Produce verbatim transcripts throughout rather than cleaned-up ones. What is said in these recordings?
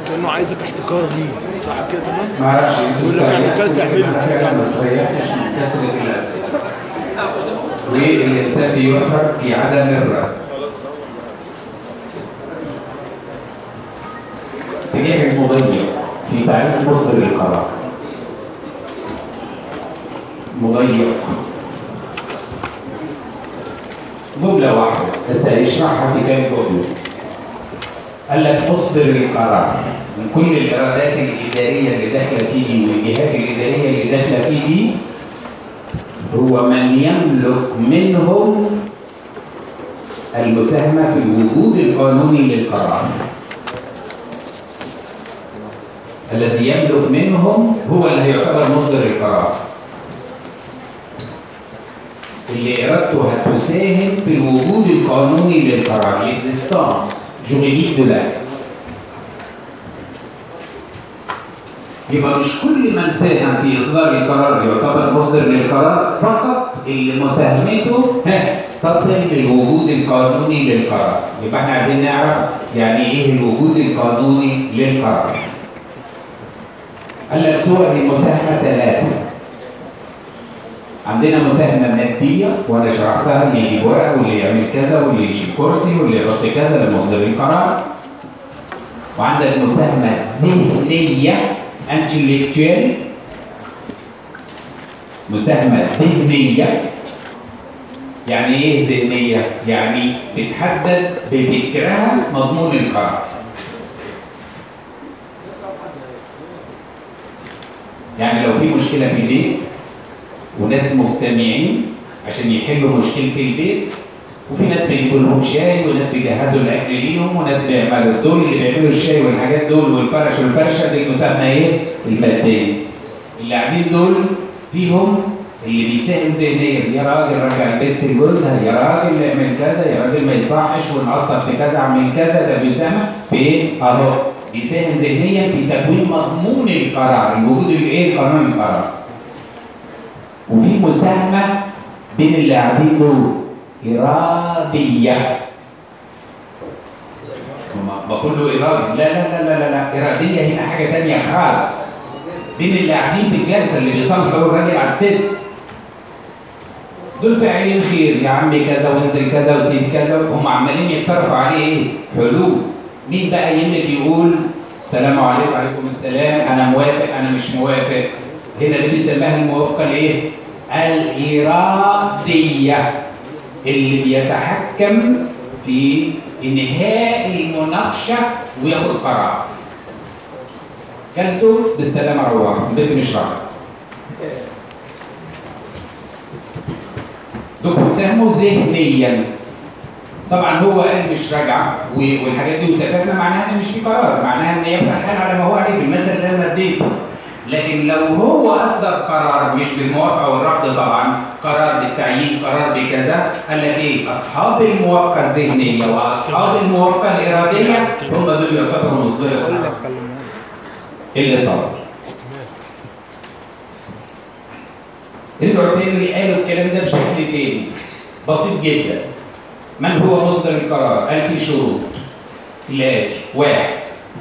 كانه عايزك احتكار ليه، صح كده تمام؟ ما اعرفش يقول لك اعمل كذا تعمله تعمل. ما تريحش من كثره الاسئله. والانسان بيفكر في عدم الرد. تجاه المضيق في تعريف مصدر القرار. مضيق جملة واحدة بس هيشرحها في كام جملة. قال لك مصدر القرار من كل الإرادات الإدارية اللي داخلة فيه والجهات الإدارية اللي داخلة فيه هو من يملك منهم المساهمة في الوجود القانوني للقرار. الذي يملك منهم هو اللي هيعتبر مصدر القرار، اللي إرادته هتساهم في الوجود القانوني للقرار، l'existence juridique de l'acte. يبقى مش كل من ساهم في إصدار القرار يعتبر مصدر للقرار، فقط اللي مساهمته تصل للوجود القانوني للقرار. يبقى احنا عايزين نعرف يعني ايه الوجود القانوني للقرار. قال لك صور المساهمة ثلاثة. عندنا مساهمة مادية وأنا شرحتها، اللي يجيب ورقة واللي يعمل كذا واللي يشيل كرسي واللي يحط كذا لمصدر القرار. وعندك مساهمة ذهنية انتلكتوال. مساهمة ذهنية يعني ايه ذهنية؟ يعني بتحدد بفكرها مضمون القرار. يعني لو في مشكلة في البيت وناس مجتمعين عشان يحلوا مشكلة البيت، وفي ناس بيجيبوا لهم شاي وناس بيجهزوا الاكل ليهم وناس بيعملوا دول اللي بيعملوا الشاي والحاجات دول والفرش والفرشه دي المساهمه ايه؟ الفرديه. اللي قاعدين دول فيهم اللي بيساهم ذهنيا، يا راجل رجع البيت لجوزها، يا راجل اعمل كذا، يا راجل ما يصحش ونقصر في كذا اعمل كذا، ده بيساهم في ايه؟ اهو بيساهم ذهنيا في تكوين مضمون القرار، الوجود الايه؟ قانون القرار. وفي مساهمه بين اللي قاعدين دول إرادية. بقول له إرادي، لا لا لا لا لا إرادية هنا حاجة تانية خالص. بين اللي قاعدين في الجلسة اللي بيصالحوا الراجل على الست، دول فاعلين خير، يا عمي كذا وانزل كذا وسيب كذا، هم عمالين يقترحوا عليه إيه؟ حلول. مين بقى يملك يقول سلام عليكم وعليكم السلام، أنا موافق أنا مش موافق؟ هنا اللي بيسميها الموافقة الإيه؟ الإرادية، اللي بيتحكم في انهاء المناقشه وياخد قرار. كلته بالسلامه روحوا، البيت مش راجع. دول بيساهموا ذهنيا. طبعا هو قال مش راجعه والحاجات دي وسكتنا، معناها ان مش في قرار، معناها ان يبقى الحال على ما هو عليه في المثل اللي انا اديته. لكن لو هو اصدر قرار مش بالموافقه والرفض، طبعا قرار بالتعيين، قرار بكذا، قال لك ايه؟ اصحاب الموافقه الذهنيه واصحاب الموافقه الاراديه هم دول يعتبروا مصدر القرار اللي صار. رجعوا تاني قالوا الكلام ده بشكل تاني بسيط جدا. من هو مصدر القرار؟ قال في شروط الاتي: واحد،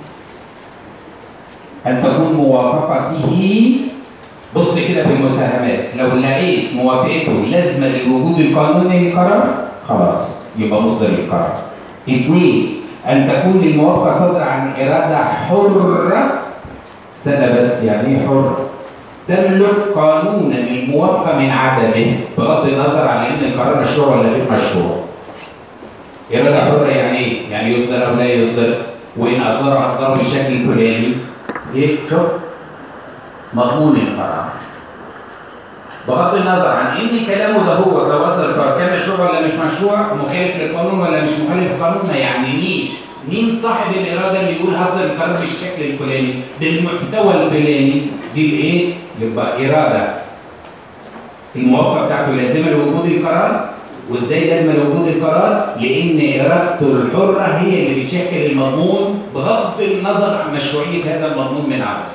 أن تكون موافقته، بص كده في المساهمات، لو لقيت موافقته لازمة للوجود القانوني للقرار خلاص يبقى مصدر القرار. اثنين، أن تكون الموافقة صادرة عن إرادة حرة. سنة بس، يعني إيه حر؟ تملك قانونا الموافقة من عدمه بغض النظر عن إن القرار مشروع ولا غير مشروع. إرادة حرة يعني إيه؟ يعني يصدر أو لا يصدر، وإن أصدر أصدره بالشكل الفلاني. ايه؟ شوف مضمون القرار بغض النظر عن ان كلامه ده هو ده وصل القرار كان مشروع ولا مش مشروع، مخالف للقانون ولا مش مخالف للقانون، ما يعنينيش. مين صاحب الاراده اللي يقول هصدر القرار بالشكل الفلاني بالمحتوى الفلاني؟ دي الايه؟ يبقى اراده الموافقه بتاعته لازمه لوجود القرار. وازاي لازمه لوجود القرار؟ لان ارادته الحره هي اللي بتشكل المضمون بغض النظر عن مشروعيه هذا المضمون من عدم.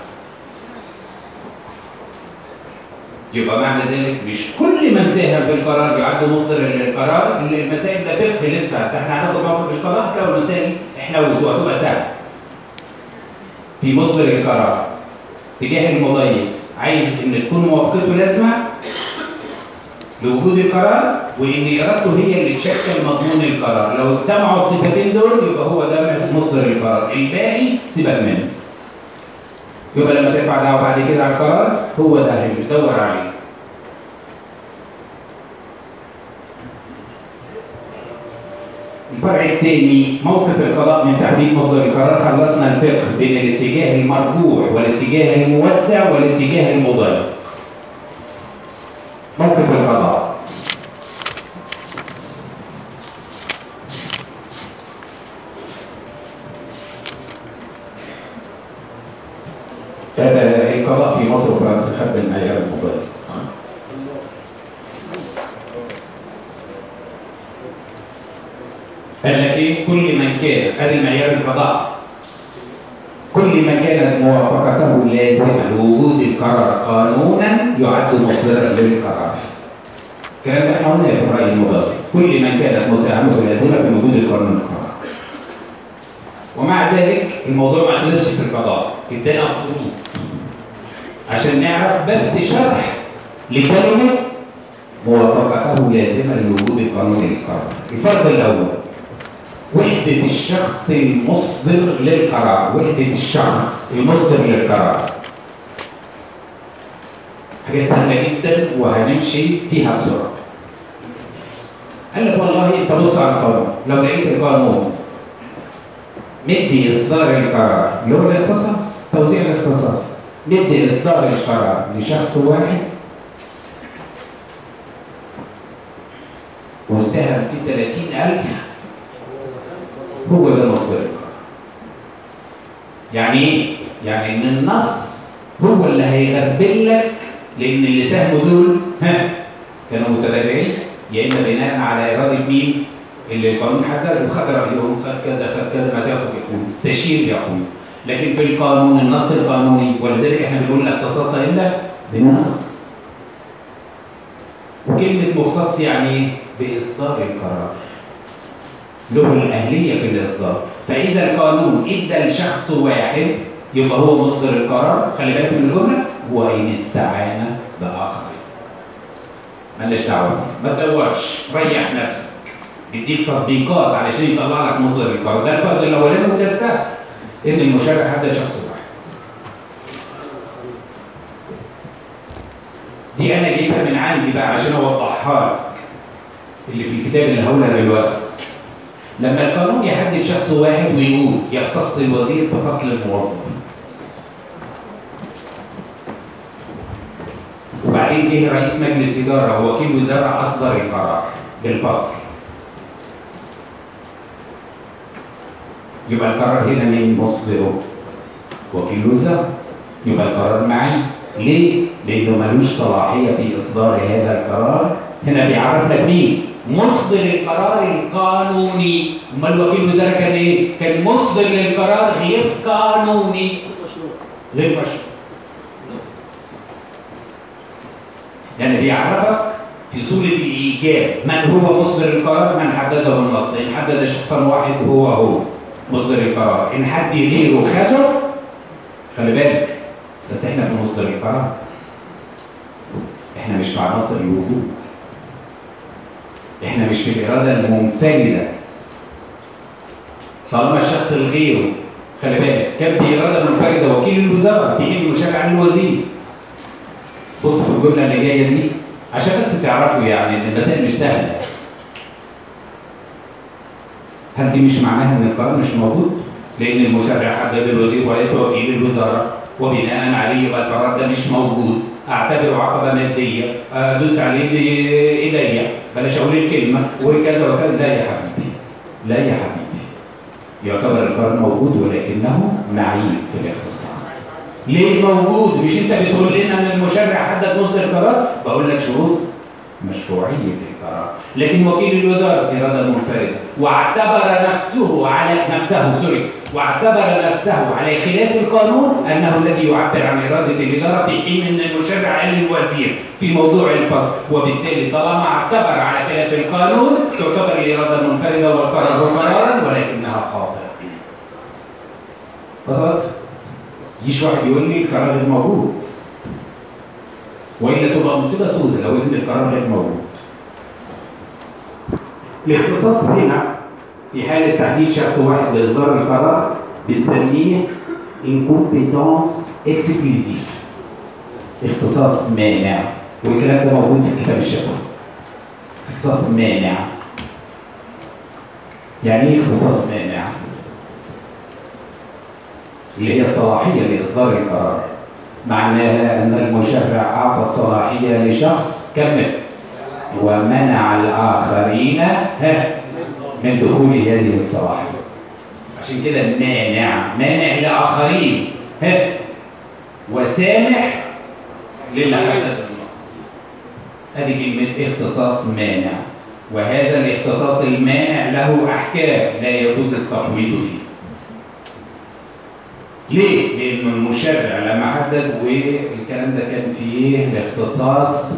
يبقى معنى ذلك مش كل من ساهم في القرار يعد مصدر للقرار. المسائل ده فقه لسه، فاحنا هناخد موقف القضاء لو المسائل احنا وهتبقى سهله. في مصدر القرار تجاه المضيف عايز ان تكون موافقته لازمه لوجود القرار، وان ارادته هي اللي تشكل مضمون القرار. لو اجتمعوا الصفتين دول يبقى هو ده مصدر القرار، الباقي سيبك منه. يبقى لما ترفع دعوه بعد كده على القرار هو ده اللي بتدور عليه. الفرع الثاني موقف القضاء من تحديد مصدر القرار. خلصنا الفقه بين الاتجاه المرجوح والاتجاه الموسع والاتجاه المضاد. موقف القضاء القضاء في مصر وفرنسا خد المعيار المضاد. قال لك ايه؟ كل من كان ادي المعيار القضاء، كل من كانت موافقته لازمه لوجود القرار قانونا يعد مصدرا للقرار. الكلام ده احنا قلناه في الراي المضاد، كل من كانت مساهمته لازمه في وجود القانون القرار. ومع ذلك الموضوع ما خلصش في القضاء، ادانا خطوط عشان نعرف بس شرح لكلمه موافقته لازمه لوجود القانون القرار. الفرض الاول وحدة الشخص المصدر للقرار، وحدة الشخص المصدر للقرار. حاجات سهلة جدا وهنمشي فيها بسرعة. قال لك والله انت بص على القانون، لو لقيت القانون مدي اصدار القرار اللي هو الاختصاص، توزيع الاختصاص، مدي اصدار القرار لشخص واحد وساهم في ثلاثين ألف، هو ده مصدر القرار. يعني ايه؟ يعني ان النص هو اللي هيغبن لك، لان اللي ساهموا دول ها كانوا متبرعين يا اما بناء على اراده مين؟ اللي القانون حدد وخد رايهم، خد كذا خد كذا، ما تاخد يكون استشير يا اخوي. لكن في القانون النص القانوني، ولذلك احنا بنقول لا اختصاص الا بالنص. وكلمه مختص يعني باصدار القرار، له الأهلية في الإصدار. فإذا القانون إدى لشخص واحد يبقى هو مصدر القرار. خلي بالك من الجملة، وإن استعان بآخر. مالناش دعوة، ما تدورش، ريح نفسك. يديك تطبيقات علشان يطلع لك مصدر القرار. ده الفرض الأولاني وده السهل، إن المشرع حدد شخص واحد. دي أنا جبتها من عندي بقى عشان أوضحها لك اللي في الكتاب اللي هقولها دلوقتي. لما القانون يحدد شخص واحد ويقول يختص الوزير بفصل الموظف، وبعدين جه رئيس مجلس اداره ووكيل وزاره اصدر القرار بالفصل، يبقى القرار هنا مين مصدره؟ وكيل وزاره. يبقى القرار معي. ليه؟ لانه ملوش صلاحيه في اصدار هذا القرار. هنا بيعرف لك مين؟ مصدر القرار القانوني. امال وكيل وزاره كان ايه؟ كان مصدر للقرار غير قانوني، غير مشروع. يعني بيعرفك في صوره الايجاب من هو مصدر القرار، من حدده النص. ان حدد شخصا واحد هو هو مصدر القرار، ان حد غيره خده خلي بالك، بس احنا في مصدر القرار، احنا مش في عناصر الوجود، احنا مش في الاراده المنفرده. طالما الشخص الغيره خلي بالك كان باراده منفرده وكيل الوزاره في حين المشرع عن الوزير. بص في الجمله اللي جايه دي عشان بس تعرفوا يعني ان المسائل مش سهله. هل دي مش معناها ان القرار مش موجود؟ لان المشرع حدد الوزير وليس وكيل الوزاره، وبناء عليه يبقى القرار ده مش موجود. اعتبره عقبه ماديه، ادوس عليه بايديا، بلاش اقول الكلمه وكذا وكذا. لا يا حبيبي، لا يا حبيبي، يعتبر القرار موجود ولكنه معيب في الاختصاص. ليه موجود؟ مش انت بتقول لنا ان المشرع حدد مصدر القرار؟ بقول لك شروط مشروعيه القرار. لكن وكيل الوزاره اراده منفرده واعتبر نفسه على نفسه سوري واعتبر نفسه على خلاف القانون انه الذي يعبر عن اراده الاداره، في حين ان المشرع قال للوزير في موضوع الفصل. وبالتالي طالما اعتبر على خلاف القانون تعتبر الاراده منفرده والقرار قرارا ولكنها خاطئه. وصلت؟ يجيش واحد يقول لي القرار غير موجود، والا تبقى مصيبه سوداء لو ان القرار غير موجود. الاختصاص هنا في حاله تحديد شخص واحد لاصدار القرار بنسميه incompetence exclusive، اختصاص مانع، والكلام ده موجود في الكتاب الشفوي. اختصاص مانع يعني ايه اختصاص مانع؟ اللي هي الصلاحيه لاصدار القرار، معناها ان المشرع اعطى الصلاحيه لشخص كمل ومنع الاخرين من دخول هذه الصلاحيه. عشان كده مانع مانع لاخرين وسامح للي حدد النص. هذه كلمه اختصاص مانع، وهذا الاختصاص المانع له احكام لا يجوز التفويض فيه. ليه؟ لأن المشرع لما حدد، والكلام ده كان في ايه؟ الاختصاص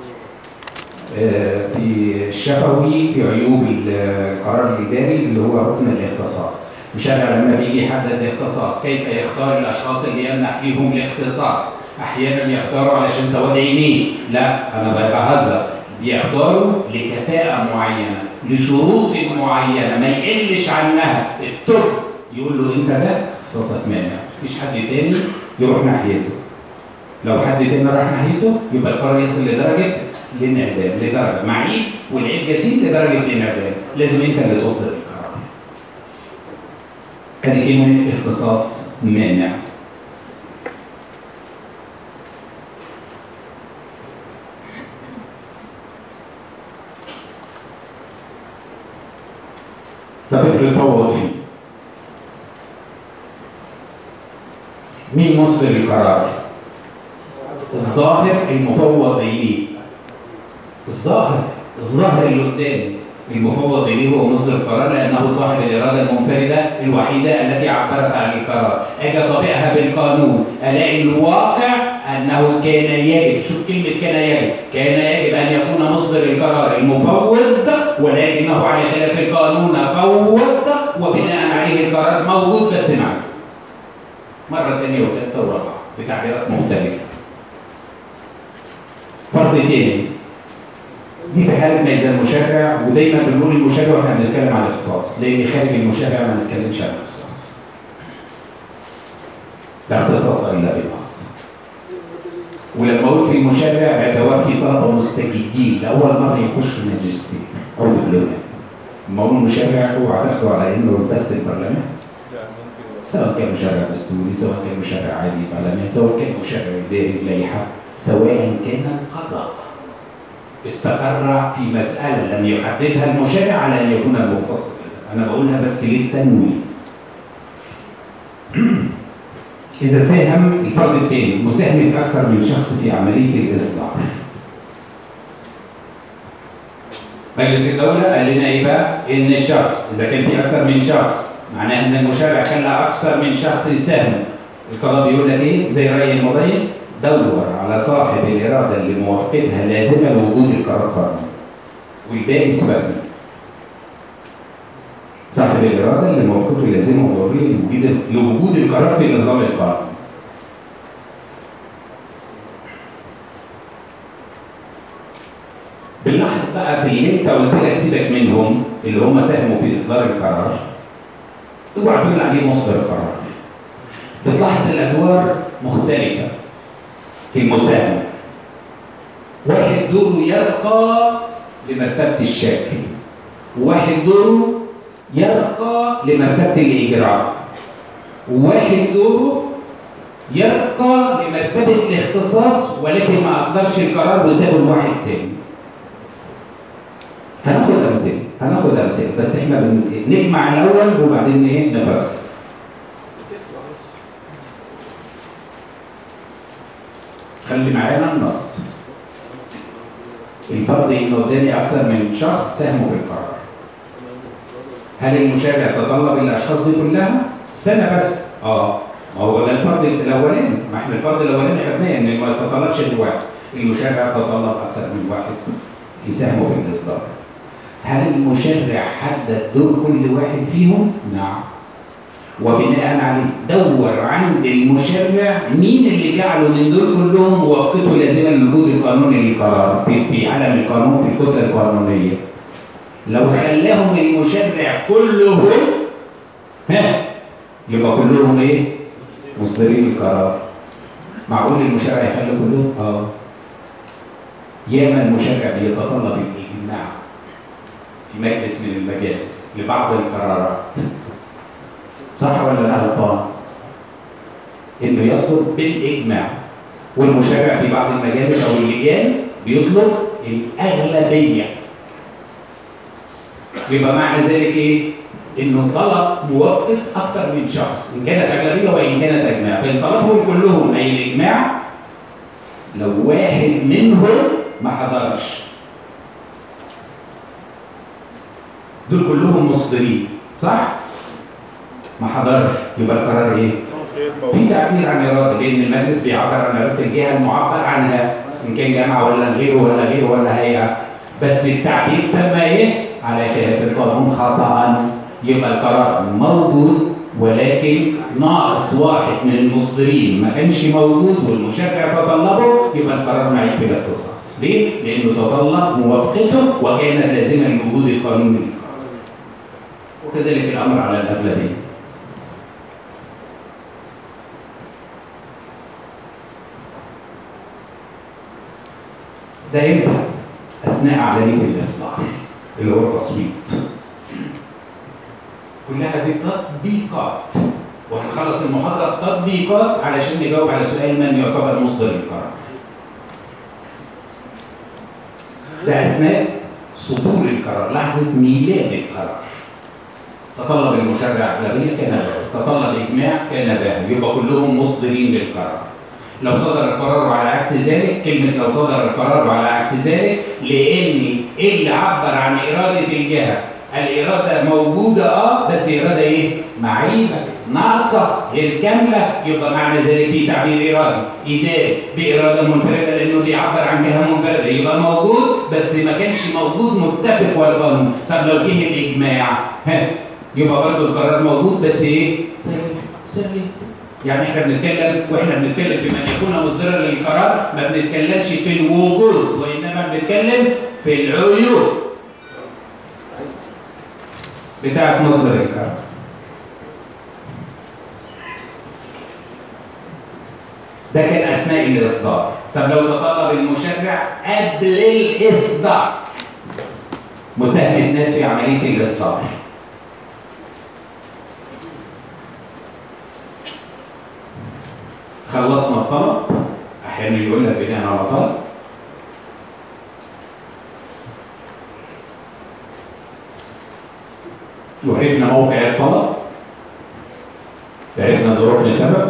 آه في الشفوي في عيوب القرار الإداري اللي هو ركن الاختصاص. المشرع لما بيجي يحدد الاختصاص كيف يختار الأشخاص اللي يمنح ليهم الاختصاص؟ أحيانا يختاروا علشان سواد عينيه، لا أنا بهزر، بيختاروا لكفاءة معينة لشروط معينة ما يقلش عنها. التوب يقول له أنت ده اختصاصك مانع، مفيش حد تاني يروح ناحيته. لو حد تاني راح ناحيته يبقى القرار يصل لدرجه الانعدام، لدرجه معيب والعيب جسيم لدرجه الانعدام، لازم انت اللي تصدر القرار. هذه كلمه اختصاص مانع. طب افرض فوض فيه، مين مصدر القرار؟ الظاهر المفوض اليه. الظاهر الظاهر اللي قدامي المفوض اليه هو مصدر القرار، لانه صاحب الاراده المنفرده الوحيده التي عبرت عن القرار. اجي اطبقها بالقانون الاقي الواقع انه كان يجب، شوف كلمه كان يجب، كان يجب ان يكون مصدر القرار المفوض، ولكنه على خلاف القانون فوض وبناء عليه القرار موجود بس معه. مرة ثانية وثالثة ورابعة بتعبيرات مختلفة. فرض تاني دي في حالة ما إذا المشرع، ودايما بنقول المشرع واحنا بنتكلم عن الاختصاص، لأن خارج المشرع ما نتكلمش عن الاختصاص. لا اختصاص إلا بالنص. ولما قلت المشرع باعتبار في طلبة مستجدين لأول مرة يخشوا ماجستير أو دبلومات. لما أقول المشرع هو هتاخده على إنه بس البرلمان. سواء كان مشرع دستوري، سواء كان مشرع عادي برلمان، سواء كان مشرع إداري لائحة، سواء كان القضاء استقر في مسألة لم يحددها المشرع على أن يكون المختص. أنا بقولها بس للتنويه. إذا ساهم الفرد الثاني مساهمة أكثر من شخص في عملية الإصلاح. مجلس الدولة قال لنا إيه بقى؟ إن الشخص إذا كان في أكثر من شخص معناه ان المشرع خلى اكثر من شخص يساهم. القضاء بيقول لك ايه؟ زي الراي المضيق، دور على صاحب الاراده اللي موافقتها لازمه لوجود القرار قانوني والباقي سببي. صاحب الاراده اللي موافقته لازمه وضروريه لوجود القرار في النظام القانوني. بنلاحظ بقى في اللي انت قلت لك سيبك منهم اللي هم ساهموا في اصدار القرار، اوعى تقول عليه مصدر القرار. بتلاحظ الادوار مختلفه في المساهمه. واحد دوره يرقى لمرتبه الشكل، وواحد دوره يرقى لمرتبه الاجراء، وواحد دوره يرقى لمرتبه الاختصاص ولكن ما اصدرش القرار وسابه لواحد تاني. هناخد امثله هناخد امثله بس احنا بنجمع الاول وبعدين ايه نفسر. خلي معانا النص. الفرض ان قدامي اكثر من شخص ساهموا في القرار. هل المشرع تطلب الاشخاص دي كلها؟ استنى بس. اه ما هو ده الفرض الاولاني، ما احنا الفرض الاولاني خدناه ان ما تطلبش الواحد. المشرع تطلب اكثر من واحد يساهموا في الاصدار. هل المشرع حدد دور كل واحد فيهم؟ نعم. وبناء عليه دور عند المشرع مين اللي جعله من دول كلهم موافقته لازمه للوجود القانوني للقرار في, في عالم القانون في الكتله القانونيه. لو خلاهم المشرع كلهم ها يبقى كلهم ايه؟ مصدرين القرار. معقول المشرع يخلي كلهم؟ اه. ياما المشرع بيتطلب الاجماع في مجلس من المجالس لبعض القرارات. صح ولا لا غلطان؟ انه يصدر بالاجماع، والمشرع في بعض المجالس او اللجان بيطلب الاغلبيه. يبقى معنى ذلك ايه؟ انه طلب موافقه اكثر من شخص، ان كانت اغلبيه وان كانت اجماع، فان طلبهم كلهم اي الاجماع لو واحد منهم ما حضرش دول كلهم مصدرين، صح؟ ما حضرش يبقى القرار ايه؟ في تعبير عن اراده، لان المجلس بيعبر عن اراده الجهه المعبر عنها ان كان جامعه ولا غيره ولا غيره ولا هيئه، بس التعبير تم ايه؟ على خلاف القانون خطأ. يبقى القرار موجود ولكن ناقص واحد من المصدرين ما كانش موجود والمشرع تطلبه، يبقى القرار معيب في الاختصاص. ليه؟ لانه تطلب موافقته وكانت لازمه لوجود القانون. وكذلك الامر على الاغلبيه. ده امتى؟ اثناء عمليه الاصلاح اللي هو التصويت. كلها دي تطبيقات، وهنخلص المحاضره تطبيقات علشان نجاوب على سؤال من يعتبر مصدر القرار. ده اثناء صدور القرار، لحظه ميلاد القرار. تطلب المشرع اغلبيه كان باه، تطلب اجماع كان باه، يبقى كلهم مصدرين للقرار. لو صدر القرار على عكس ذلك، كلمه لو صدر القرار على عكس ذلك لان اللي عبر عن اراده الجهه الاراده موجوده اه بس اراده ايه؟ معيبه ناقصه غير كامله، يبقى معنى ذلك في تعبير ارادي اداري باراده منفرده لانه بيعبر عن جهه منفرده، يبقى موجود بس ما كانش موجود متفق والقانون. طب لو جه الاجماع ها يبقى برضه القرار موجود بس ايه؟ سري سري. يعني احنا بنتكلم واحنا بنتكلم في من يكون مصدرا للقرار ما بنتكلمش في الوجود وانما بنتكلم في العيوب بتاعت مصدر القرار. ده كان اثناء الاصدار. طب لو تطلب المشرع قبل الاصدار مساهمه الناس في عمليه الاصدار. خلصنا الطلب، احيانا يقول لك بناء على طلب وعرفنا موقع الطلب، عرفنا ظروف لسبب.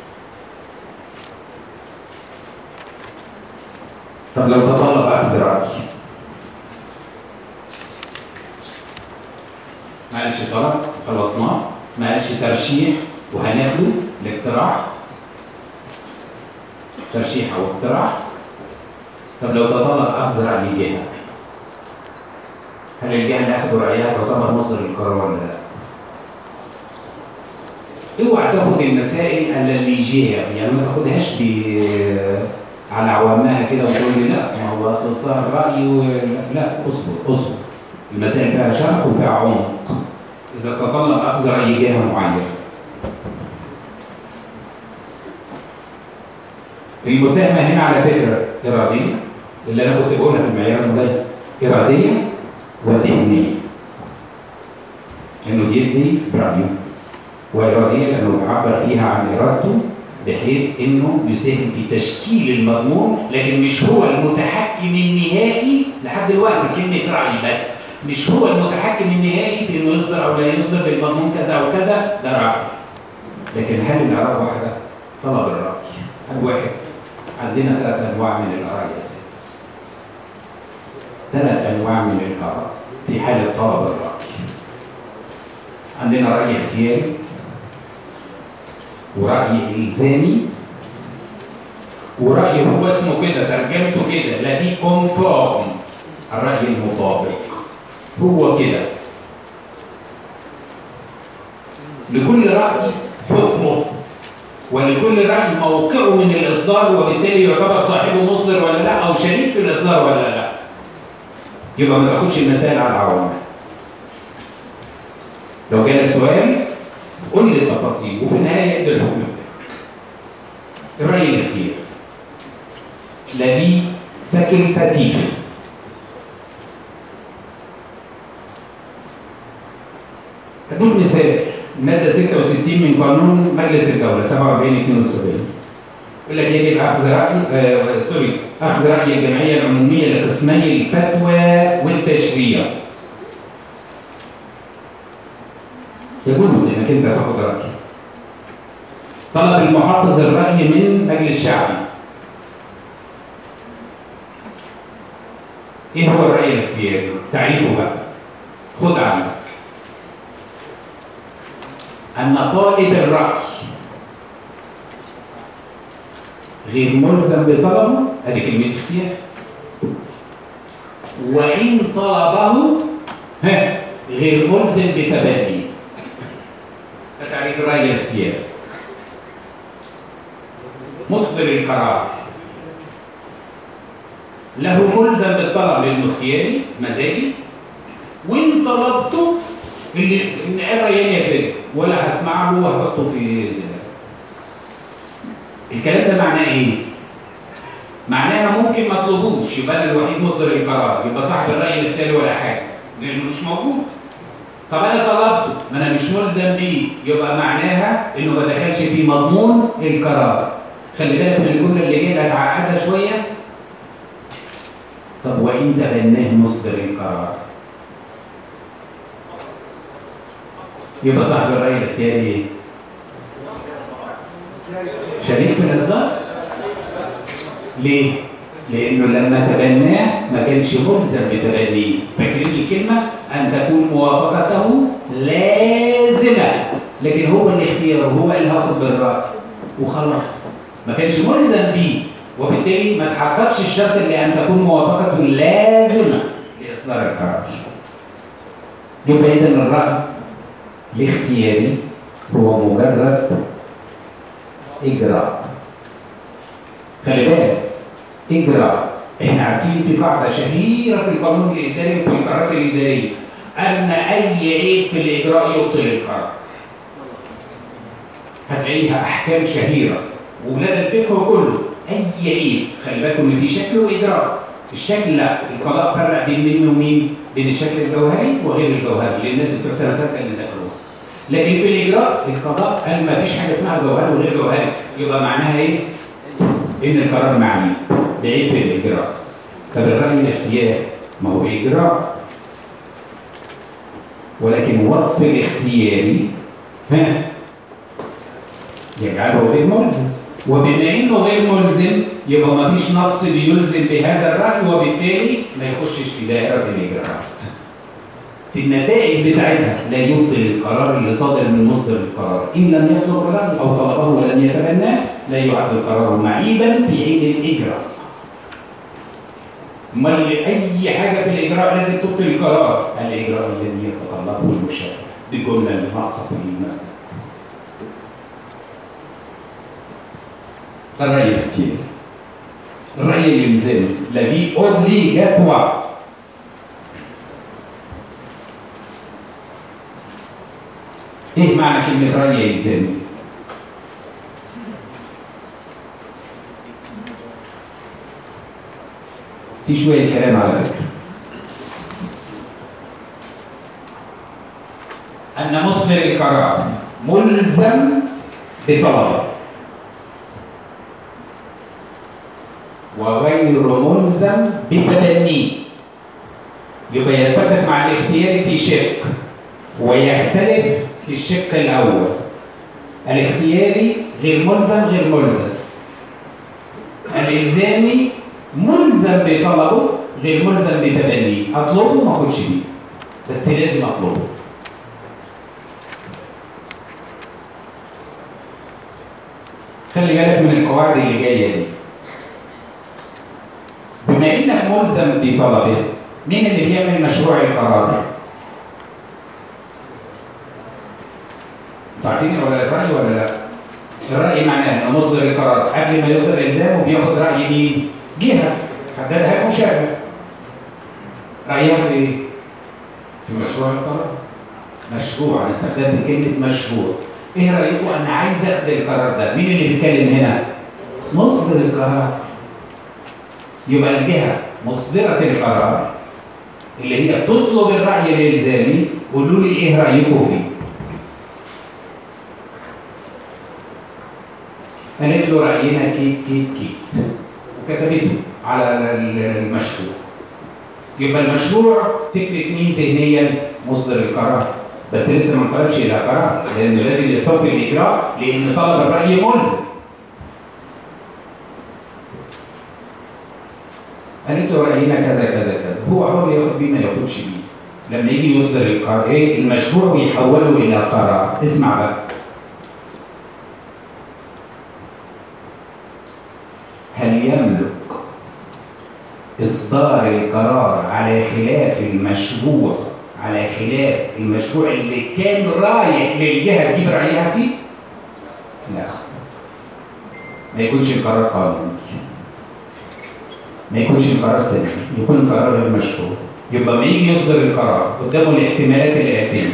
طب لو تطلب اخذ راي ما قالش طلب خلصناه، ما قالش ترشيح وهناخده الاقتراح، ترشيح او اقتراح. طب لو تطلب اخذ راي جهه، هل الجهه اللي اخذوا رايها تعتبر مصدر القرار ولا لا؟ اوعى تاخد المسائل الليجيه، يعني ما تاخدهاش ب على عوامها كده وتقول لي لا ما هو اصل اصدار الراي و... لا اصبر اصبر. المسائل فيها شرح وفيها عمق. اذا تطلب اخذ راي جهه معينه. المساهمه هنا على فكره اراديه، اللي انا كنت بقولها في المعيار ده اراديه وذهنيه. انه يدي برايه، واراديه لانه بيعبر فيها عن ارادته بحيث انه يساهم في تشكيل المضمون، لكن مش هو المتحكم النهائي لحد دلوقتي. كلمه راي بس مش هو المتحكم النهائي في انه يصدر او لا يصدر بالمضمون كذا او كذا، ده راي. لكن هل الاراء واحده؟ طلب الراي هل واحد؟ عندنا ثلاث انواع من الاراء يا سيدي. ثلاث انواع من الاراء في حاله طلب الراي. عندنا راي اختياري ورأي إلزامي ورأي هو اسمه كده ترجمته كده لا دي كونفورم، الرأي المطابق هو كده. لكل رأي حكمه، ولكل رأي موقعه من الإصدار، وبالتالي يعتبر صاحبه مصدر ولا لا، أو شريك في الإصدار ولا لا. يبقى ما تاخدش المسائل على العوام. لو جالك سؤال قول لي التفاصيل، وفي النهاية يقدر الحكم بتاعك. الرأي الاختياري لا دي فاكولتاتيف. هدول مثال المادة ستة وستين من قانون مجلس الدولة سبعة وأربعين اثنين وسبعين يقول لك يجب أخذ رأي آه سوري أخذ رأي الجمعية العمومية لقسمي الفتوى والتشريع. يجوز إنك أنت تاخد رأي. طلب المحافظ الرأي من مجلس شعبي. إيه هو الرأي الاختياري؟ تعريفه بقى. خد عنه. أن طالب الرأي غير ملزم بطلبه، هذه كلمة اختيار، وإن طلبه ها غير ملزم بتبنيه. ده تعريف الرأي الاختياري. مصدر القرار له ملزم بالطلب للمختاري مزاجي، وإن طلبته اللي إن الريان يفرق ولا هسمع له وهحطه في زبالة. الكلام ده معناه إيه؟ معناها ممكن ما اطلبوش، يبقى أنا الوحيد مصدر القرار، يبقى صاحب الرأي الاختياري ولا حاجة لأنه مش موجود. طب أنا طلبته ما أنا مش ملزم بيه، يبقى معناها إنه ما دخلش في مضمون القرار. خلي بالك من الجملة اللي جاية هتعقدها شوية. طب وإن تبناه مصدر القرار يبقى صاحب الرأي الاختياري ايه؟ شريك في الإصدار؟ ليه؟ لأنه لما تبناه ما كانش ملزم بتبنيه. فاكرين الكلمة؟ أن تكون موافقته لازمة، لكن هو الاختيار هو اللي هاخد بالرأي وخلاص. ما كانش ملزم بيه، وبالتالي ما تحققش الشرط اللي أن تكون موافقته لازمة لإصدار القرار. يبقى إذا الرأي الاختياري هو مجرد إجراء. خلي بالك إجراء. إحنا عارفين في قاعدة شهيرة في القانون الإداري وفي القرارات الإدارية أن أي عيب في الإجراء يبطل القرار. هتلاقيها أحكام شهيرة وولاد الفقه كله. أي عيب خلي بالكم إن في شكل وإجراء. الشكل لا، القضاء فرق بين مين ومين؟ بين الشكل الجوهري وغير الجوهري للناس بتوع سنة ثالثة اللي ذاكروها. لكن في الإجراء القضاء قال ما فيش حاجة اسمها جوهري وغير جوهري، يبقى معناها إيه؟ إن القرار معني بعيب في الإجراء. طب الرأي الاختياري ما هو إجراء، ولكن وصف الاختياري ها يجعله غير ملزم، وبما إنه غير ملزم يبقى ما فيش نص بيلزم بهذا الرأي، وبالتالي ما يخشش في دائرة الإجراءات. في النتائج بتاعتها لا يبطل القرار اللي صادر من مصدر القرار. إن لم يطلب الرأي أو طلبه ولم يتبناه لا يعد القرار معيبا في حين الإجراء. أمال أي حاجة في الإجراء لازم تبطل القرار، الإجراء الذي يتطلبه المشرع. دي الجملة اللي ناقصة في المادة. الرأي الاختياري. الرأي الإلزامي لا بي أوبليجاتوار. إيه معنى كلمة رأي إلزامي؟ في شوية كلام على فكرة. أن مصدر القرار ملزم بطلبه وغير ملزم بتبنيه. يبقى يتفق مع الاختياري في شق ويختلف في الشق الأول. الاختياري غير ملزم غير ملزم. الإلزامي ملزم بطلبه غير ملزم بتبنيه. أطلبه ما أخدش بيه بس لازم أطلبه. خلي بالك من القواعد اللي جاية دي. بما إنك ملزم بطلبه، مين اللي بيعمل مشروع القرار؟ عارفين ولا الرأي ولا لا؟ الرأي معناه ان مصدر القرار قبل ما يصدر الزامه بياخد رأي مين؟ جهة حددها مشابه. رأيها في ايه؟ في مشروع القرار. مشروع، انا استخدمت كلمة مشروع. ايه رأيكم انا عايز اخد القرار ده؟ مين اللي بيتكلم هنا؟ مصدر القرار. يبقى الجهة مصدرة القرار اللي هي تطلب الرأي الإلزامي، قولوا لي ايه رأيكم فيه؟ قالت له رأينا كيت كيت كيت وكتبته على المشروع. يبقى المشروع فكرة مين ذهنيا؟ مصدر القرار، بس لسه ما انقلبش إلى قرار لأنه لازم يستوفي الإجراء لأن طلب الرأي ملزم. قالت له رأينا كذا كذا كذا، هو حر ياخد بيه ما ياخدش بيه. لما يجي يصدر القرار ايه؟ المشروع ويحوله إلى قرار. اسمع بقى. هل يملك إصدار القرار على خلاف المشروع على خلاف المشروع اللي كان رايح للجهة تجيب رأيها فيه؟ لا. ما يكونش القرار قانوني. ما يكونش القرار سلبي، يكون القرار غير مشروع. يبقى لما يجي يصدر القرار قدامه الاحتمالات الآتية.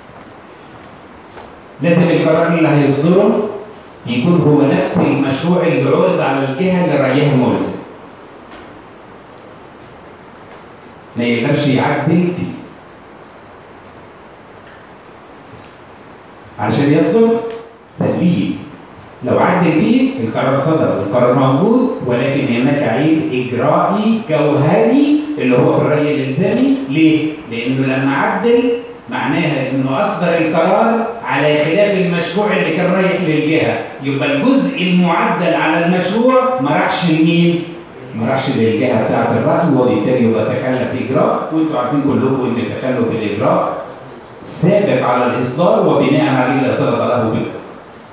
لازم القرار اللي هيصدره يكون هو نفس المشروع اللي عرض على الجهة اللي رأيها ملزم. ما يقدرش يعدل فيه. علشان يصدر سليم. لو عدل فيه القرار صدر، القرار موجود، ولكن هناك عيب إجرائي جوهري اللي هو في الرأي الإلزامي. ليه؟ لأنه لما عدل معناها انه اصدر القرار على خلاف المشروع اللي كان رايح للجهه، يبقى الجزء المعدل على المشروع ما راحش لمين؟ ما راحش للجهه بتاعه الراي، وبالتالي يبقى تكلف اجراء، وانتم عارفين كلكم ان تكلف الاجراء سابق على الاصدار وبناء عليه لا صله له بالاصدار.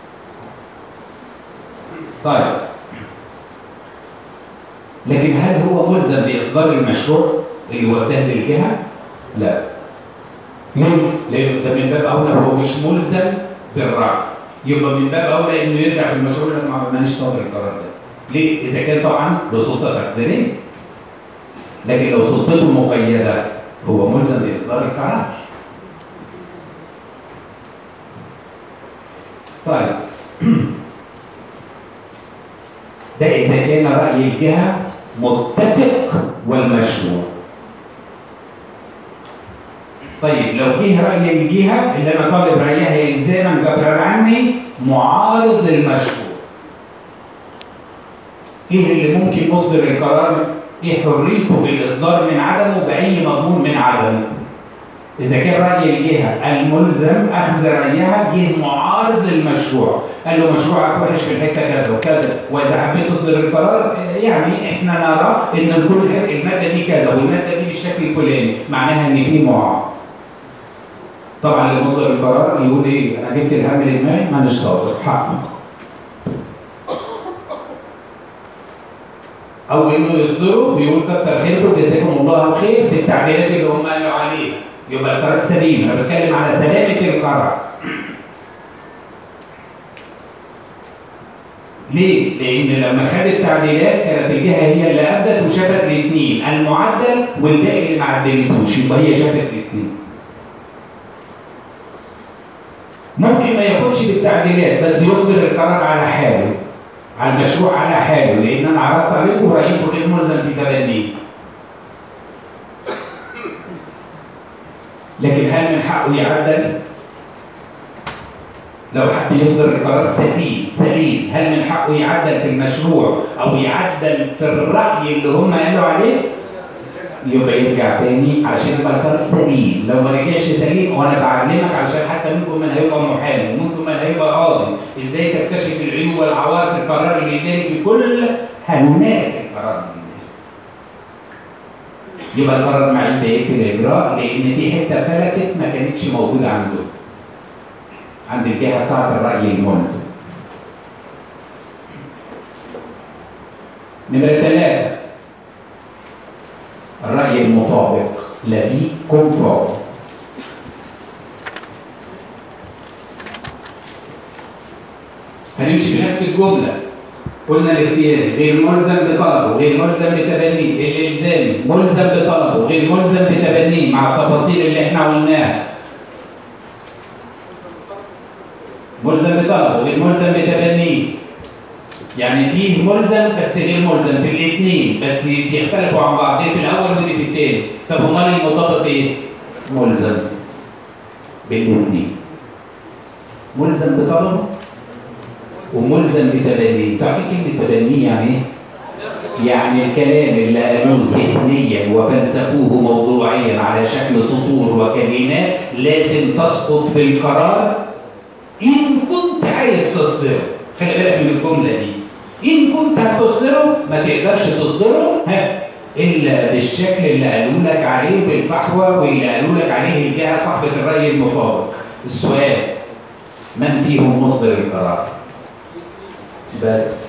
طيب لكن هل هو ملزم باصدار المشروع اللي وداه للجهه؟ لا. ليه؟ لأنه ده من باب أولى هو مش ملزم بالرأي. يبقى من باب أولى إنه يرجع في المشروع اللي ما عملناش صدر القرار ده. ليه؟ إذا كان طبعًا له سلطة تقديرية. لكن لو سلطته مقيدة هو ملزم بإصدار القرار. طيب ده إذا كان رأي الجهة متفق والمشروع. طيب لو جه رأي الجهة اللي أنا طالب رأيها إلزاما جبرا عني معارض للمشروع، إيه اللي ممكن مصدر القرار إيه حريته في الإصدار من عدمه بأي مضمون من عدمه؟ إذا كان رأي الجهة الملزم أخذ رأيها جه معارض للمشروع، قال له مشروعك وحش في الحتة كذا وكذا، وإذا حبيت تصدر القرار يعني إحنا نرى إن كل المادة دي كذا والمادة دي بالشكل الفلاني، معناها إن في معارض. طبعا اللي مصدر القرار يقول ايه؟ انا جبت الهم لدماغي مانيش صادر حقه. او انه يصدره بيقول كتر خيركم جزاكم الله خير بالتعديلات اللي هم قالوا عليها، يبقى القرار سليم. انا بتكلم على سلامه القرار. ليه؟ لان لما خد التعديلات كانت الجهه هي اللي ابدت وشافت الاثنين، المعدل والباقي اللي ما عدلتوش، يبقى هي شافت الاثنين. ممكن ما ياخدش بالتعديلات بس يصدر القرار على حاله، على المشروع على حاله، لان انا عرضت عليكم ورأيكم غير ملزم في تبنيه. لكن هل من حقه يعدل؟ لو حب يصدر القرار سليم سليم، هل من حقه يعدل في المشروع او يعدل في الرأي اللي هم قالوا عليه؟ يبقى يرجع تاني علشان يبقى القرار سليم. لو ما رجعش سليم وانا بعلمك علشان حتى منكم من هيبقى محامي ومنكم من هيبقى قاضي ازاي تكتشف العيوب والعوار في القرار الاداري في كل هنات القرار الاداري. يبقى القرار معين بيقفل الاجراء لان في حته فلتت ما كانتش موجوده عنده عند الجهه بتاعت الراي الملزم. نمره ثلاثه الرأي المطابق الذي كونفورم. هنمشي بنفس الجملة. قلنا الاختياري غير ملزم بطلبه، غير ملزم بتبنيه، الإلزامي ملزم بطلبه، غير ملزم بتبنيه مع التفاصيل اللي احنا قلناها. ملزم بطلبه، غير ملزم بتبنيه. يعني فيه ملزم بس غير ملزم في الاثنين، بس يختلفوا عن بعض، دي في الأول ودي في الثاني. طب أمال المطابق إيه؟ ملزم بالاثنين. ملزم بطلبه وملزم بتبنيه. تعرفين كلمة تبنيه يعني ايه؟ يعني الكلام اللي قالوه ذهنيا وفلسفوه موضوعيا على شكل سطور وكلمات لازم تسقط في القرار إن كنت عايز تصدره. خلي بالك من الجملة دي. إن كنت هتصدره ما تقدرش تصدره ها إلا بالشكل اللي قالوا لك عليه بالفحوى واللي قالوا لك عليه الجهة صاحبة الرأي المطابق. السؤال: من فيهم مصدر القرار؟ بس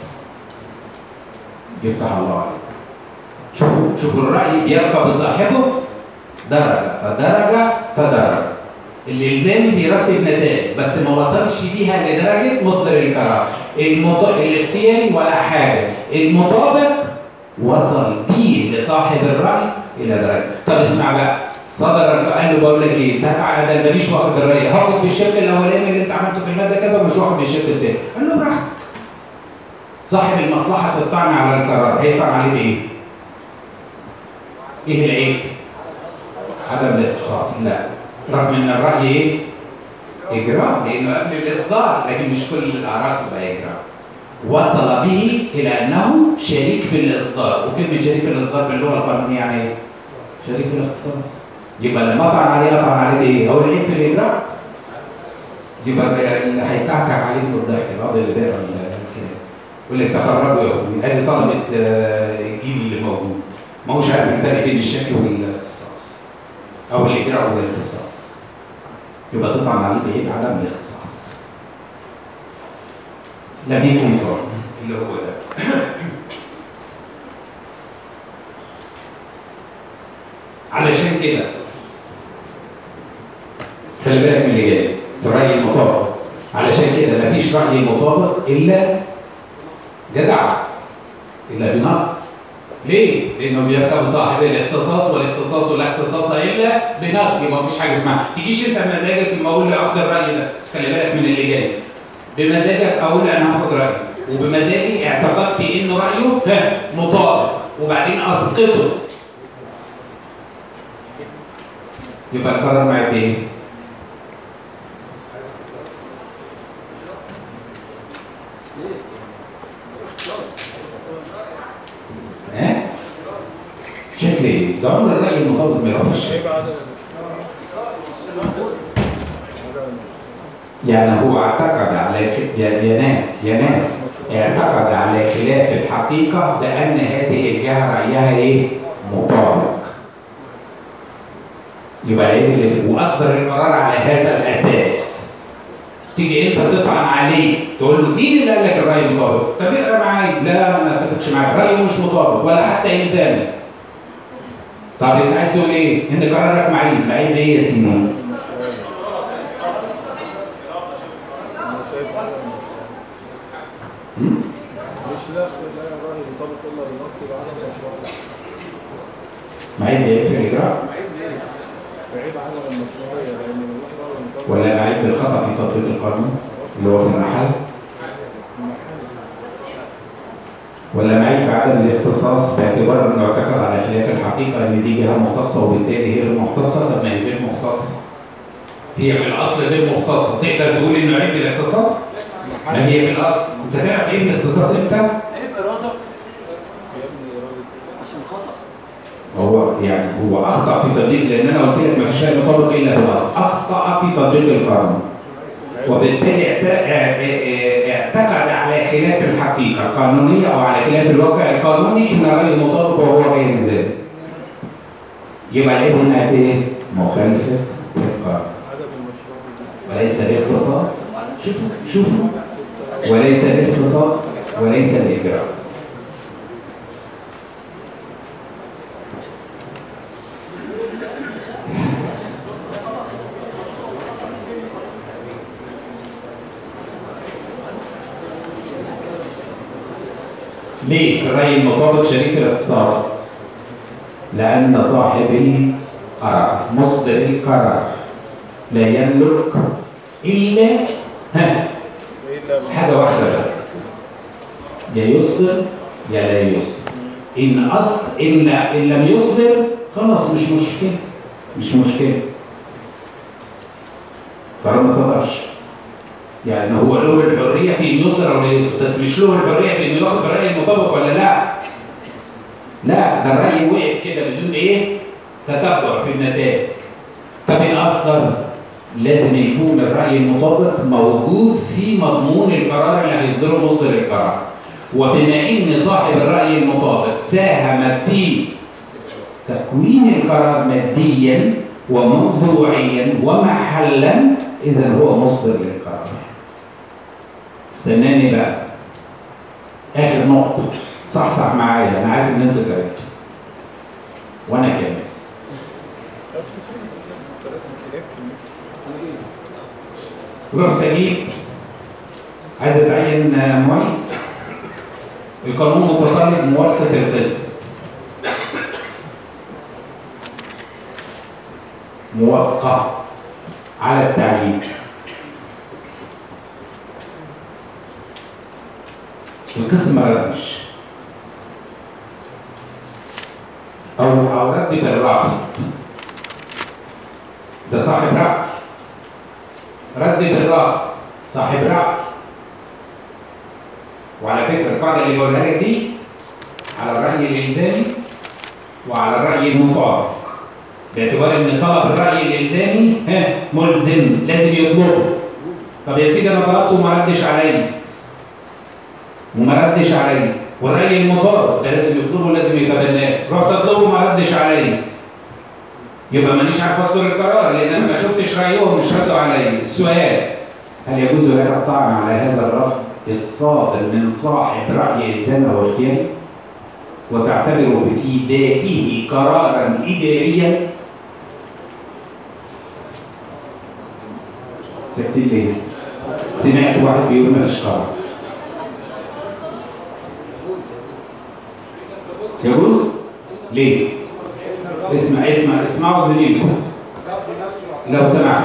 يفتح الله عليك. شوفوا شوفوا الرأي بيرقى بصاحبه درجة فدرجة فدرجة. الإلزامي بيرتب نتائج بس ما وصلش بيها لدرجة مصدر القرار. المط... الاختياري ولا حاجة. المطابق وصل بيه لصاحب الرأي إلى درجة. طب اسمع بقى، صدر قال له بقول لك ايه؟ ده ده ماليش واخد الرأي، هاخد بالشكل الأولاني اللي أنت عملته في المادة كذا ومش واخد بالشكل الثاني. قال له براحتك. صاحب المصلحة تطعن على القرار، هيطعن عليه بإيه؟ إيه العيب؟ عدم الاختصاص. لا، رغم إن الرأي إيه؟ إجراء، لأنه قبل الإصدار، لكن مش كل الآراء تبقى إجراء. وصل به إلى أنه شريك في الإصدار، وكلمة شريك في الإصدار باللغة القانونية يعني إيه؟ شريك في الاختصاص. يبقى لما أطعن عليه أطعن عليه بإيه؟ هو العيب في الإجراء؟ يبقى اللي هيكعكع عليه في الضحك القاضي اللي بيقرا الكلام. يقول لك تخرجوا يا اخوي، ادي طلبه الجيل اللي موجود ما هوش عارف الفرق بين الشك والاختصاص او الاجراء والاختصاص. يبقى تطعن عليه بايه؟ عدم الاختصاص. لم يكن ضار اللي هو ده. علشان كده خلي بالك من اللي جاي في الراي المطابق. علشان كده مفيش راي مطابق الا جدع إلا بنص. ليه؟ لأنه بيركب صاحب الاختصاص، والاختصاص ولا اختصاص إلا بنص. يبقى مفيش حاجة اسمها تجيش أنت بمزاجك لما أقول لي أخد الرأي ده. خلي بالك من اللي جاي. بمزاجك أقول أنا هاخد رأي، وبمزاجي اعتقدت إنه رأيه مطابق وبعدين أسقطه. يبقى القرار معاك بإيه؟ شكل ايه؟ ده عمر الرأي المطابق ما يرفعش. يعني هو اعتقد على يا, يا ناس يا ناس اعتقد على خلاف الحقيقة بأن هذه الجهة رأيها ايه؟ مطابق. يبقى ايه؟ وأصدر القرار على هذا الأساس. تيجي انت تطعن عليه تقول له مين اللي قال لك الرأي مطابق؟ طب اقرا معايا. لا ما اتفقش معاك، رأيه مش مطابق ولا حتى إلزامي. طب انت عايز تقول ايه؟ ان قرارك معيب، معيب ايه يا سيمون؟ مش لا لا رأي مطابق الا بنص بعدم مشروعية. معيب ايه في الاجراء؟ بعيد عدم المشروعية لان ملوش رأي مطابق. ولا معيب بالخطأ في تطبيق القانون اللي هو في المحل؟ ولا معيب بعدم الاختصاص باعتبار انه اعتقد على خلاف الحقيقه ان دي جهه مختصه وبالتالي هي غير مختصه؟ طب ما هي غير مختصه. هي في الاصل غير مختصه، تقدر تقول انه عيب بالاختصاص؟ ما هي في الاصل، انت تعرف ايه الاختصاص امتى؟ عيب اراده. عشان خطا. هو يعني هو اخطا في تطبيق، لان انا قلت لك ما فيش شيء مطابق الا بالاصل، اخطا في تطبيق القانون. وبالتالي اعتقد على خلاف الحقيقة القانونية أو على خلاف الواقع القانوني إن رأيه مطابق وهو غير ذلك. يبقى العيب هنا إيه؟ مخالفة للقانون. وليس الاختصاص. شوفوا شوفوا وليس الاختصاص وليس الإجراء. ليه الرأي المطابق شريك الاختصاص؟ لأن صاحب القرار مصدر القرار لا يملك إلا ها حاجة واحدة بس، يا يصدر يا لا يصدر. إن أص إن إن لم يصدر خلاص مش مشكلة، مش مشكلة. قرار ما صدرش، يعني هو له الحرية في إنه يصدر أو لا يصدر، بس مش له الحرية في إنه ياخد الرأي المطابق ولا لا. لا، ده الرأي وقف كده بدون إيه؟ تتبع في النتائج. طب الأصدر لازم يكون الرأي المطابق موجود في مضمون القرار اللي هيصدره مصدر القرار. وبما إن صاحب الرأي المطابق ساهم في تكوين القرار ماديا وموضوعيا ومحلا، إذا هو مصدر للقرار. استناني بقى، آخر نقطة، صحصح معايا، أنا عارف إن أنتوا تعبتوا وأنا كمان. رحت أجيب عايز أتعين معيد، القانون متطلب موافقة القسم، موافقة على التعيين. القسم ما ردش أو أو رد بالرفض، ده صاحب رأي، رد بالرفض صاحب رأي. وعلى فكرة القاعدة اللي بقولها لك دي على الرأي الإلزامي وعلى الرأي المطابق، باعتبار إن طلب الرأي الإلزامي ها ملزم لازم يطلبه. طب يا سيدي أنا طلبته وما ردش عليا وما ردش عليا، والرأي المطابق ده لازم يطلبه ولازم يتبناه، رحت أطلبه وما ردش عليا، يبقى مانيش عارف أصدر القرار لأن أنا ما شفتش رأيهم مش ردوا عليا. السؤال: هل يجوز لك الطعن على هذا الرفض الصادر من صاحب رأي إلزامي أو اختياري وتعتبره في ذاته قرارا إداريا؟ سكتين ليه؟ سمعت واحد بيقول ما فيش قرار. يجوز؟ ليه؟ اسمع اسمع اسمعوا زميلكم لو سمحت.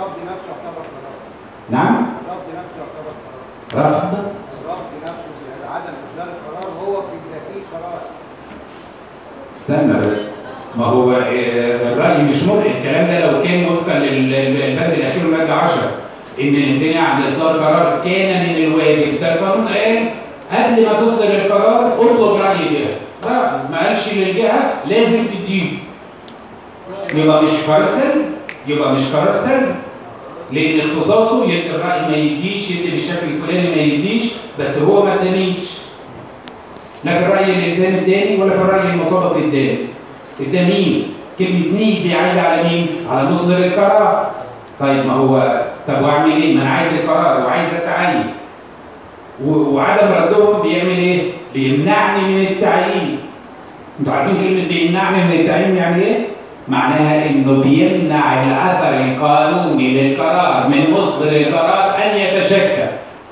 نعم؟ رفض نفسه يعتبر قرار. رفض؟ رفض نفسه عدم إصدار القرار هو في ذاته قرار. استنى بس، ما هو الرأي مش مرئي. الكلام ده لو كان وفقا للبند الأخير من المادة عشرة إن الامتناع عن إصدار قرار كان من الواجب، ده القانون قال قبل ما تصدر القرار اطلب رأي جهة، ما قالش للجهة لازم تديه. يبقى مش قرار سلبي، يبقى مش قرار سلبي لأن اختصاصه يدي الرأي ما يديش، يدي بالشكل الفلاني ما يديش، بس هو ما ادانيش. لا في الرأي الإلزامي اداني ولا في الرأي المطابق اداني. ادى مين؟ كلمة مين دي عايدة على مين؟ على مصدر القرار. طيب ما هو طب واعمل ايه؟ ما انا عايز القرار وعايز التعيين. وعدم ردهم بيعمل ايه؟ بيمنعني من التعيين. انتوا عارفين كلمة بيمنعني من التعيين يعني ايه؟ معناها انه بيمنع الاثر القانوني للقرار من مصدر القرار ان يتشكل.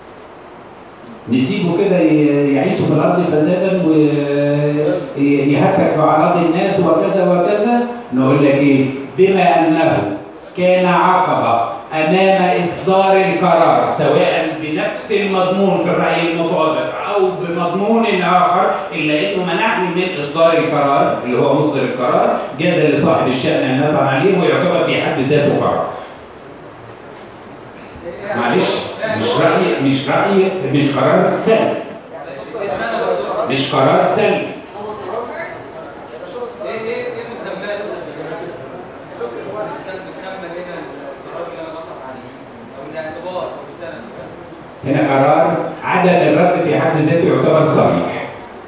نسيبه كده يعيش في الارض فسادا ويهتك في اعراض الناس وكذا وكذا، نقول لك ايه؟ بما انه كان عقبه امام اصدار القرار سواء بنفس المضمون في الراي المطابق او بمضمون اخر، الا انه منعني من اصدار القرار اللي هو مصدر القرار، جاز لصاحب الشأن ان يطعن عليه ويعتبر في حد ذاته قرار. معلش مش رأي مش رأي مش قرار سلبي، مش قرار سلبي. هنا قرار عدم الرد في حد ذاته يعتبر صريح.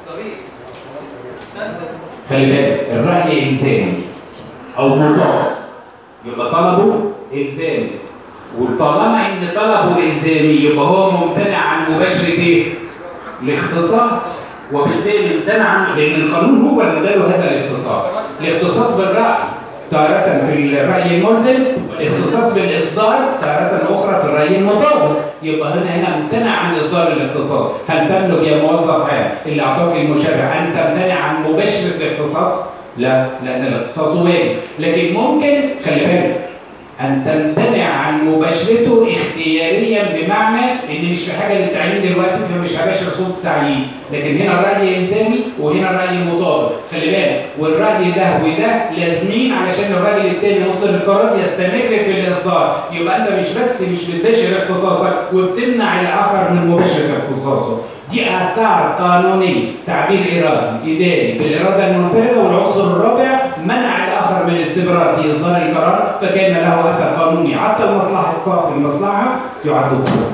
خلي بالك الرأي إلزامي أو مطابق يبقى طلبه إلزامي، وطالما إن طلبه إلزامي يبقى هو ممتنع عن مباشرة إيه؟ الاختصاص، وبالتالي امتنع عنه لأن القانون هو اللي اداله هذا الاختصاص، الاختصاص بالرأي. تارة في الرأي الملزم، اختصاص بالاصدار تارة اخرى في الرأي المطابق. يبقى هنا هنا امتنع عن اصدار الاختصاص. هل تملك يا موظف عام اللي اعطاك المشرع ان تمتنع عن مباشره الاختصاص؟ لا، لان الاختصاص واجب. لكن ممكن خلي بالك ان تمتنع عن مباشرته اختياريا، بمعنى ان مش في حاجه للتعيين دلوقتي فمش هباشر صوت التعيين، لكن هنا الراي الزامي وهنا الراي مطابق. خلي بالك، والراي ده وده لازمين علشان الراجل الثاني مصدر القرار يستمر في الاصدار. يبقى انت مش بس مش بتباشر اختصاصك وبتمنع الاخر من مباشره اختصاصه. دي اثار قانونيه، تعبير ارادي اداري بالاراده المنفرده. والعنصر الرابع منع الاخر من الاستمرار في اصدار القرار، فكان له اثر قانوني حتى المصلحه صاحب المصلحه يعد قرار.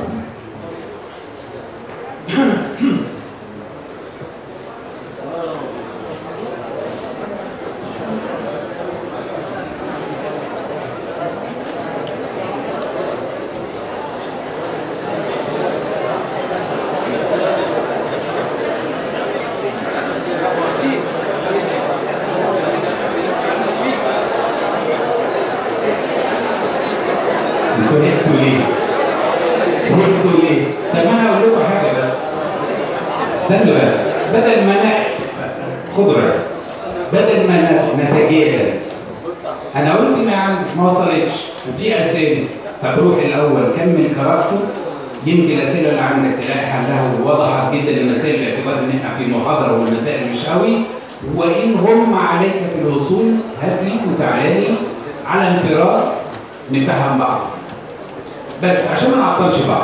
استنوا بس، بدل ما ن... خضرة بدل ما نتجاهل، انا قلت ما ما وصلتش وفي اسئله. طب روح الاول كمل قراءته، يمكن الاسئله اللي عندك تلاقي حلها ووضحت جدا المسائل، باعتبار ان احنا في محاضره والمسائل مش قوي. وان هم عليك في الوصول هات لي وتعالى لي على انفراد نفهم بعض، بس عشان ما نعطلش بعض.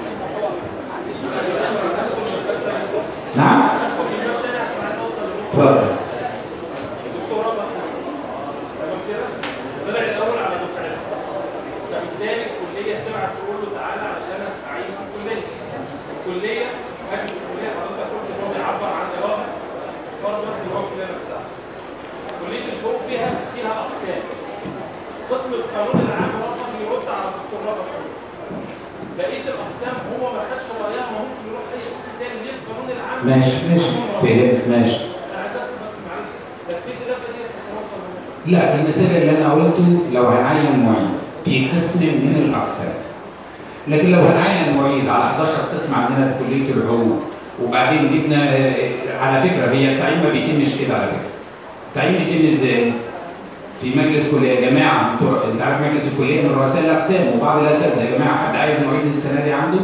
نعم؟ اتفضل. الدكتوراه مثلا تمام كده؟ طلع الاول على دفعته. فبالتالي الكليه تبعت تقول له تعالى عشان اعين في الكليه. الكليه مجلس الكليه حضرتك قلت ان هو بيعبر عن اراده فرضا ان هو الكليه نفسها. كليه الحقوق فيها فيها اقسام. قسم القانون العام هو اللي يرد على الدكتوراه. بقيه الاقسام هو ما خدش رايها، ممكن يروح اي قسم تاني ليه القانون العام. ماشي ماشي فهمت ماشي. انا عايز افهم بس معلش لفيت اللفه دي عشان اوصل للنقطه. لا، المثال اللي انا قلته لو هنعين معيد في قسم من الاقسام، لكن لو هنعين معيد على حداشر قسم عندنا في كليه الحقوق وبعدين جبنا، على فكره هي التعيين ما بيتمش كده. على فكره التعيين بيتم ازاي؟ في مجلس كليه يا جماعه، انت عارف مجلس الكليه من رؤساء الاقسام وبعض الاساتذه، يا جماعه حد عايز معيد السنه دي عنده؟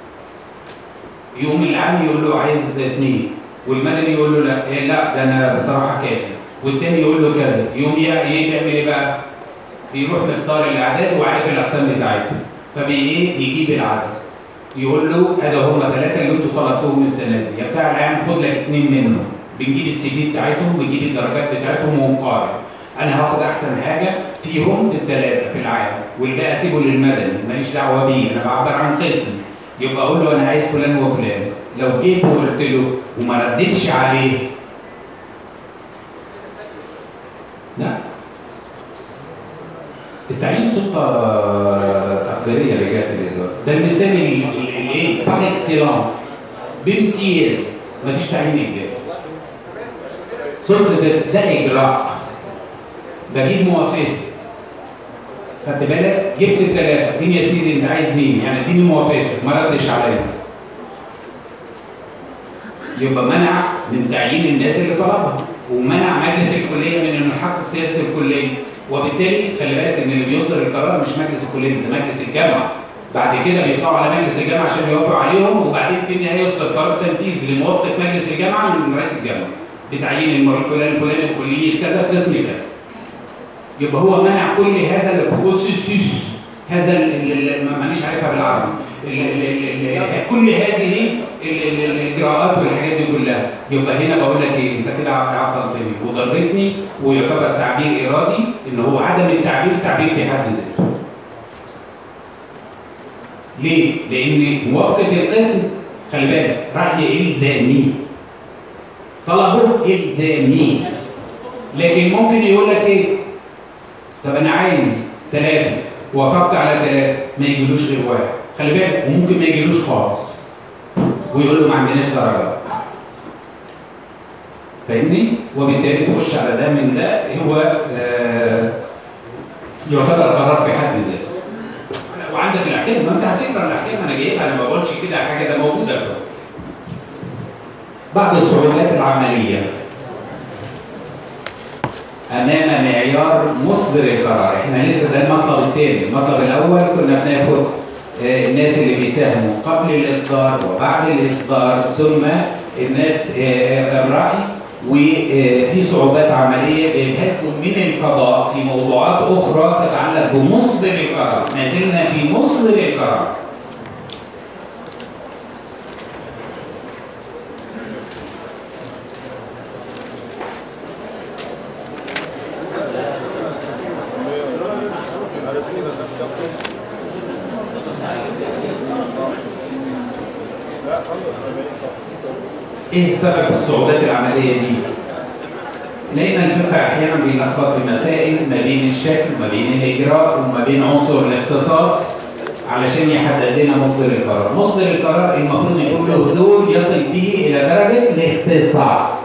يقوم العام يقول له عايز اثنين، والمدني يقول له لا إيه لا ده انا بصراحه كافي، والتاني يقول له كذا. يقوم يعمل ايه بقى؟ بيروح مختار الاعداد وعارف الاقسام بتاعته، فبايه؟ بيجيب العدد يقول له ادي هم ثلاثه اللي انتوا طلبتوهم السنه دي، يا بتاع العام خد لك اثنين منهم. بنجيب السي في بتاعتهم ونجيب الدرجات بتاعتهم ونقارن. انا هاخد احسن حاجه فيهم الثلاثه في العام والباقي اسيبه للمدني، ماليش دعوه بيه، انا بعبر عن قسم. يبقى اقول له انا عايز فلان وفلان. لو جيت وقلت له وما ردتش عليه، لا، التعيين سلطه تقديريه لجهه الاداره. ده المثال الايه؟ باغ اكسلانس بامتياز، مفيش تعيين اجباري. سلطه ده اجراء، بجيب موافقه. خدت بالك؟ جبت الثلاثه، اديني يا سيدي انت عايز مين؟ يعني اديني موافقتك، ما ردش عليا. يبقى منع من تعيين الناس اللي طلبها، ومنع مجلس الكليه من انه يحقق سياسه الكليه، وبالتالي خلي بالك ان اللي بيصدر القرار مش مجلس الكليه، ده مجلس الجامعه. بعد كده بيطلعوا على مجلس الجامعه عشان يوافقوا عليهم، وبعدين في النهايه يصدر قرار تنفيذي لموافقه مجلس الجامعه من رئيس الجامعه بتعيين المريض فلان الفلاني الكليه كذا قسم كذا. يبقى هو منع كل هذا الخصوصيس، هذا اللي مانيش عارفها بالعربي، كل هذه الاجراءات والحاجات دي كلها. يبقى هنا بقول لك ايه؟ انت كده عطلتني وضرتني، ويعتبر تعبير ارادي، ان هو عدم التعبير تعبير في حد ذاته. ليه؟ لان موافقه القسم خلي بالك راي الزامي، طلبه الزامي، لكن ممكن يقول لك ايه؟ طب انا عايز ثلاثه، وافقت على ثلاثه، ما يجيلوش غير واحد، خلي بالك، وممكن ما يجيلوش خالص ويقول له ما عندناش درجات. فاهمني؟ وبالتالي تخش على ده من ده. هو آه يعتبر قرار في حد ذاته. وعندك الاحكام، ما انت هتقرا الاحكام انا جايبها، انا ما بقولش كده حاجه، ده موجوده بقى. بعض الصعوبات العمليه امام معيار مصدر القرار. احنا لسه ده المطلب الثاني، المطلب الاول كنا بناخد آه الناس اللي بيساهموا قبل الاصدار وبعد الاصدار، ثم الناس آه الراي، وفي صعوبات عمليه بينهكم من القضاء في موضوعات اخرى تتعلق بمصدر القرار. ما زلنا في مصدر القرار. ايه سبب الصعوبات العمليه دي؟ لان الفقه احيانا بيلخبط المسائل ما بين الشكل وما بين الاجراء وما بين عنصر الاختصاص علشان يحدد لنا مصدر القرار. مصدر القرار المفروض يكون له حدود يصل به الى درجه الاختصاص.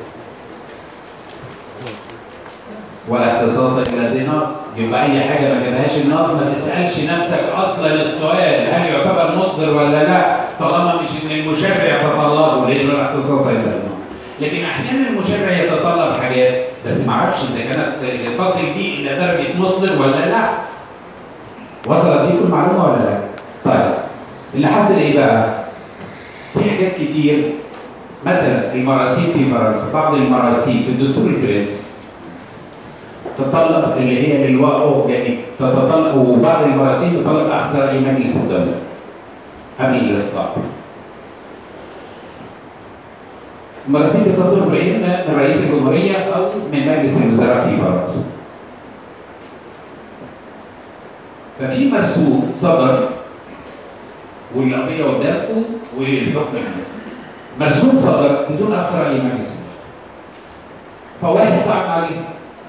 ولا اختصاص الا بنص، يبقى اي حاجه ما جابهاش النص ما تسالش نفسك اصلا السؤال هل يعتبر مصدر ولا لا، طالما مش ان المشرع تطلبه، لانه لا اختصاص الا بنص. لكن احيانا المشرع يتطلب حاجات بس ما اعرفش اذا كانت تصل دي الى درجه مصدر ولا لا. وصلت بيكم المعلومه ولا لا؟ طيب اللي حصل ايه بقى؟ في حاجات كتير، مثلا المراسيم في فرنسا، بعض المراسيم في الدستور الفرنسي تتطلب اللي هي للوقوع، يعني تتطلب، وبعض المراسيم تتطلب اخذ راي مجلس الدوله قبل الاصدار. المراسيم بتصدر اما من رئيس الجمهوريه او من مجلس الوزراء في فرنسا. ففي مرسوم صدر والقضيه قدامكم والحكم مرسوم صدر بدون اخذ راي مجلس، فواحد طعن عليه،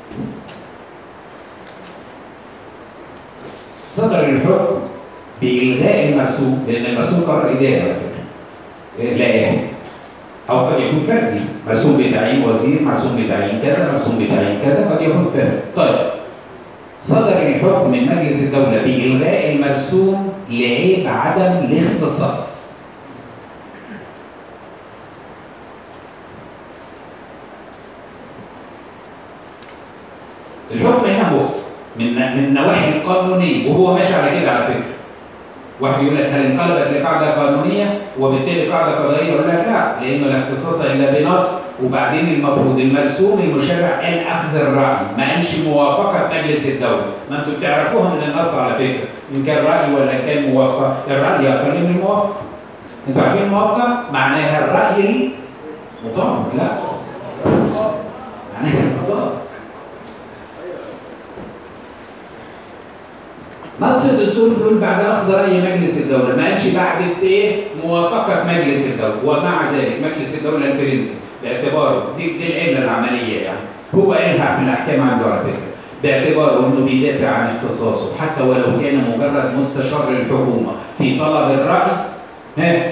صدر الحكم بإلغاء المرسوم، لأن المرسوم قرار إداري على فكرة، لائحي أو قد يكون فردي، مرسوم بتعيين وزير، مرسوم بتعيين كذا، مرسوم بتعيين كذا، قد يكون فردي. طيب صدر الحكم من مجلس الدولة بإلغاء المرسوم لعيب عدم الاختصاص. الحكم هنا مخطئ من من النواحي القانونيه، وهو ماشي على كده على فكره. واحد يقول لك هل انقلبت لقاعده قانونيه وبالتالي قاعده قضائيه؟ يقول لك لا، لانه لا اختصاص الا بنص، وبعدين المفروض المرسوم المشرع قال اخذ الراي، ما قالش موافقه مجلس الدوله. ما انتم بتعرفوها من النص على فكره، ان كان راي ولا كان موافقه، الراي اقل من الموافقه. انتوا عارفين الموافقه معناها الراي المطابق، لا معناها المطابق. نص الدستور بيقول بعد اخذ راي مجلس الدوله، ما قالش بعد ايه؟ موافقه مجلس الدوله. ومع ذلك مجلس الدوله الفرنسي باعتباره دي, دي العله العمليه، يعني هو قالها في الاحكام عنده على فكره، باعتباره انه بيدافع عن اختصاصه حتى ولو كان مجرد مستشار للحكومه في طلب الراي، ها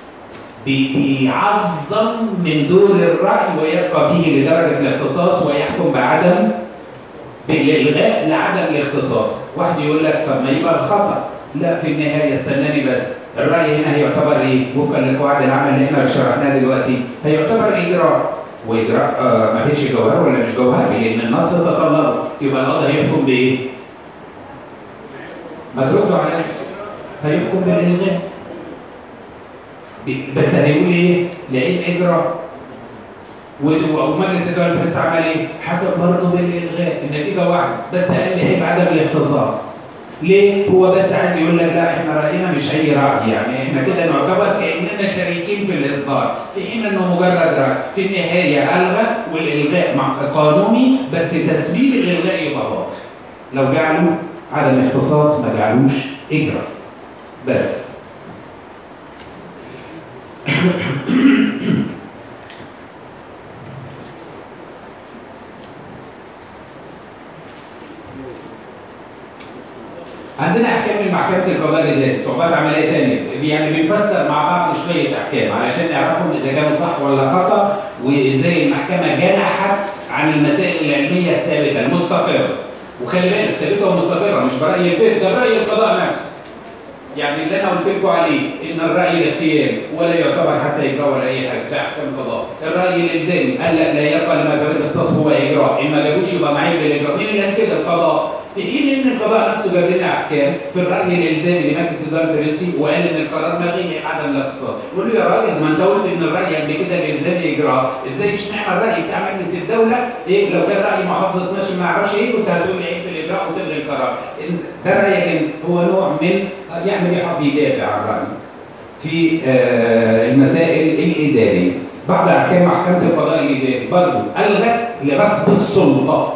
بيعظم من دور الراي ويبقى به لدرجه الاختصاص ويحكم بعدم بالالغاء لعدم الاختصاص. واحد يقول لك طب ما يبقى خطا، لا في النهايه استناني بس، الراي هنا هيعتبر ايه؟ وفقا للقواعد العامه اللي احنا شرحناها دلوقتي، هيعتبر اجراء، واجراء آه ما فيش جوهر ولا مش جوهر، لان النص تطلبه، يبقى القاضي هيحكم بايه؟ ما تردوا عليا، هيحكم بالالغاء. بس هيقول ايه؟ لعيب اجراء. ومجلس الدوله الفرنسي عمل ايه؟ حكم برضه بالالغاء، النتيجه واحده، بس قال لعيب عدم الاختصاص. ليه؟ هو بس عايز يقول لك لا احنا راينا مش اي راي، يعني احنا كده نعتبر كاننا شريكين في الاصدار، في حين انه مجرد راي، في النهايه الغى، والالغاء مع قانوني، بس تسبيب الالغاء يبقى باطل. لو جعلوا عدم اختصاص ما جعلوش اجراء. بس عندنا احكام من محكمه القضاء الاداري، صعوبات عمليه ثانيه، يعني بنفسر مع بعض شويه احكام علشان نعرفهم اذا كانوا صح ولا خطا، وازاي المحكمه جنحت عن المسائل العلميه الثابته المستقره، وخلي بالك ثابته ومستقره مش براي الفقه، ده براي القضاء نفسه. يعني اللي انا قلت لكم عليه ان الراي الاختياري ولا يعتبر حتى اجراء ولا اي حاجه ده احكام قضاء. الراي الالزامي قال لك لا يبقى لما جاب الاختصاص هو اجراء، ان ما جابوش يبقى معين بالاجراء. مين اللي قال كده؟ القضاء. في حين ان القضاء نفسه جاب لنا احكام في الراي الالزامي لمجلس اداره الرئاسي وقال ان القرار ملغي لعدم الاختصاص. يقول له يا راجل ما انت قلت ان الراي قبل كده الالزامي اجراء، ازاي اشمعنى الراي بتاع مجلس الدوله ايه لو كان راي محافظه ماشي ما اعرفش ايه كنت هتقول لي عيب في الاجراء وتلغي القرار. ده رايك هو نوع من يعمل يحب يدافع عن رايه في آه المسائل الاداريه. بعض احكام محكمه القضاء الاداري برضه الغت لغصب السلطه.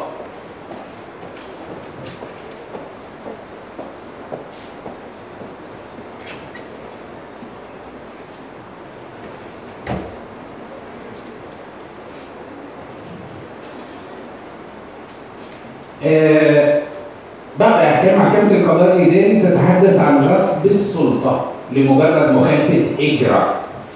آه بعض احكام محكمه القضاء الاداري تتحدث عن غصب السلطه لمجرد مخالفه اجراء.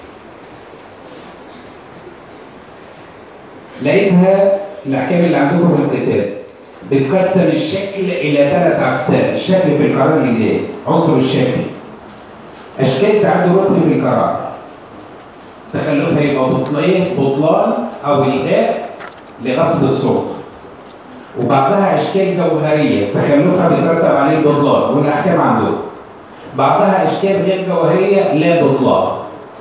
لقيتها الاحكام اللي عندكم في الكتاب بتقسم الشكل الى ثلاث اقسام. الشكل في القرار الاداري، عنصر الشكل، اشكال تعد ركن في القرار، تخلفها يبقى بطلان بطلان او الغاء لغصب السلطه. وبعضها اشكال جوهريه تخلفها بيترتب عليه البطلان والاحكام عندهم. بعضها اشكال غير جوهريه لا بطلان.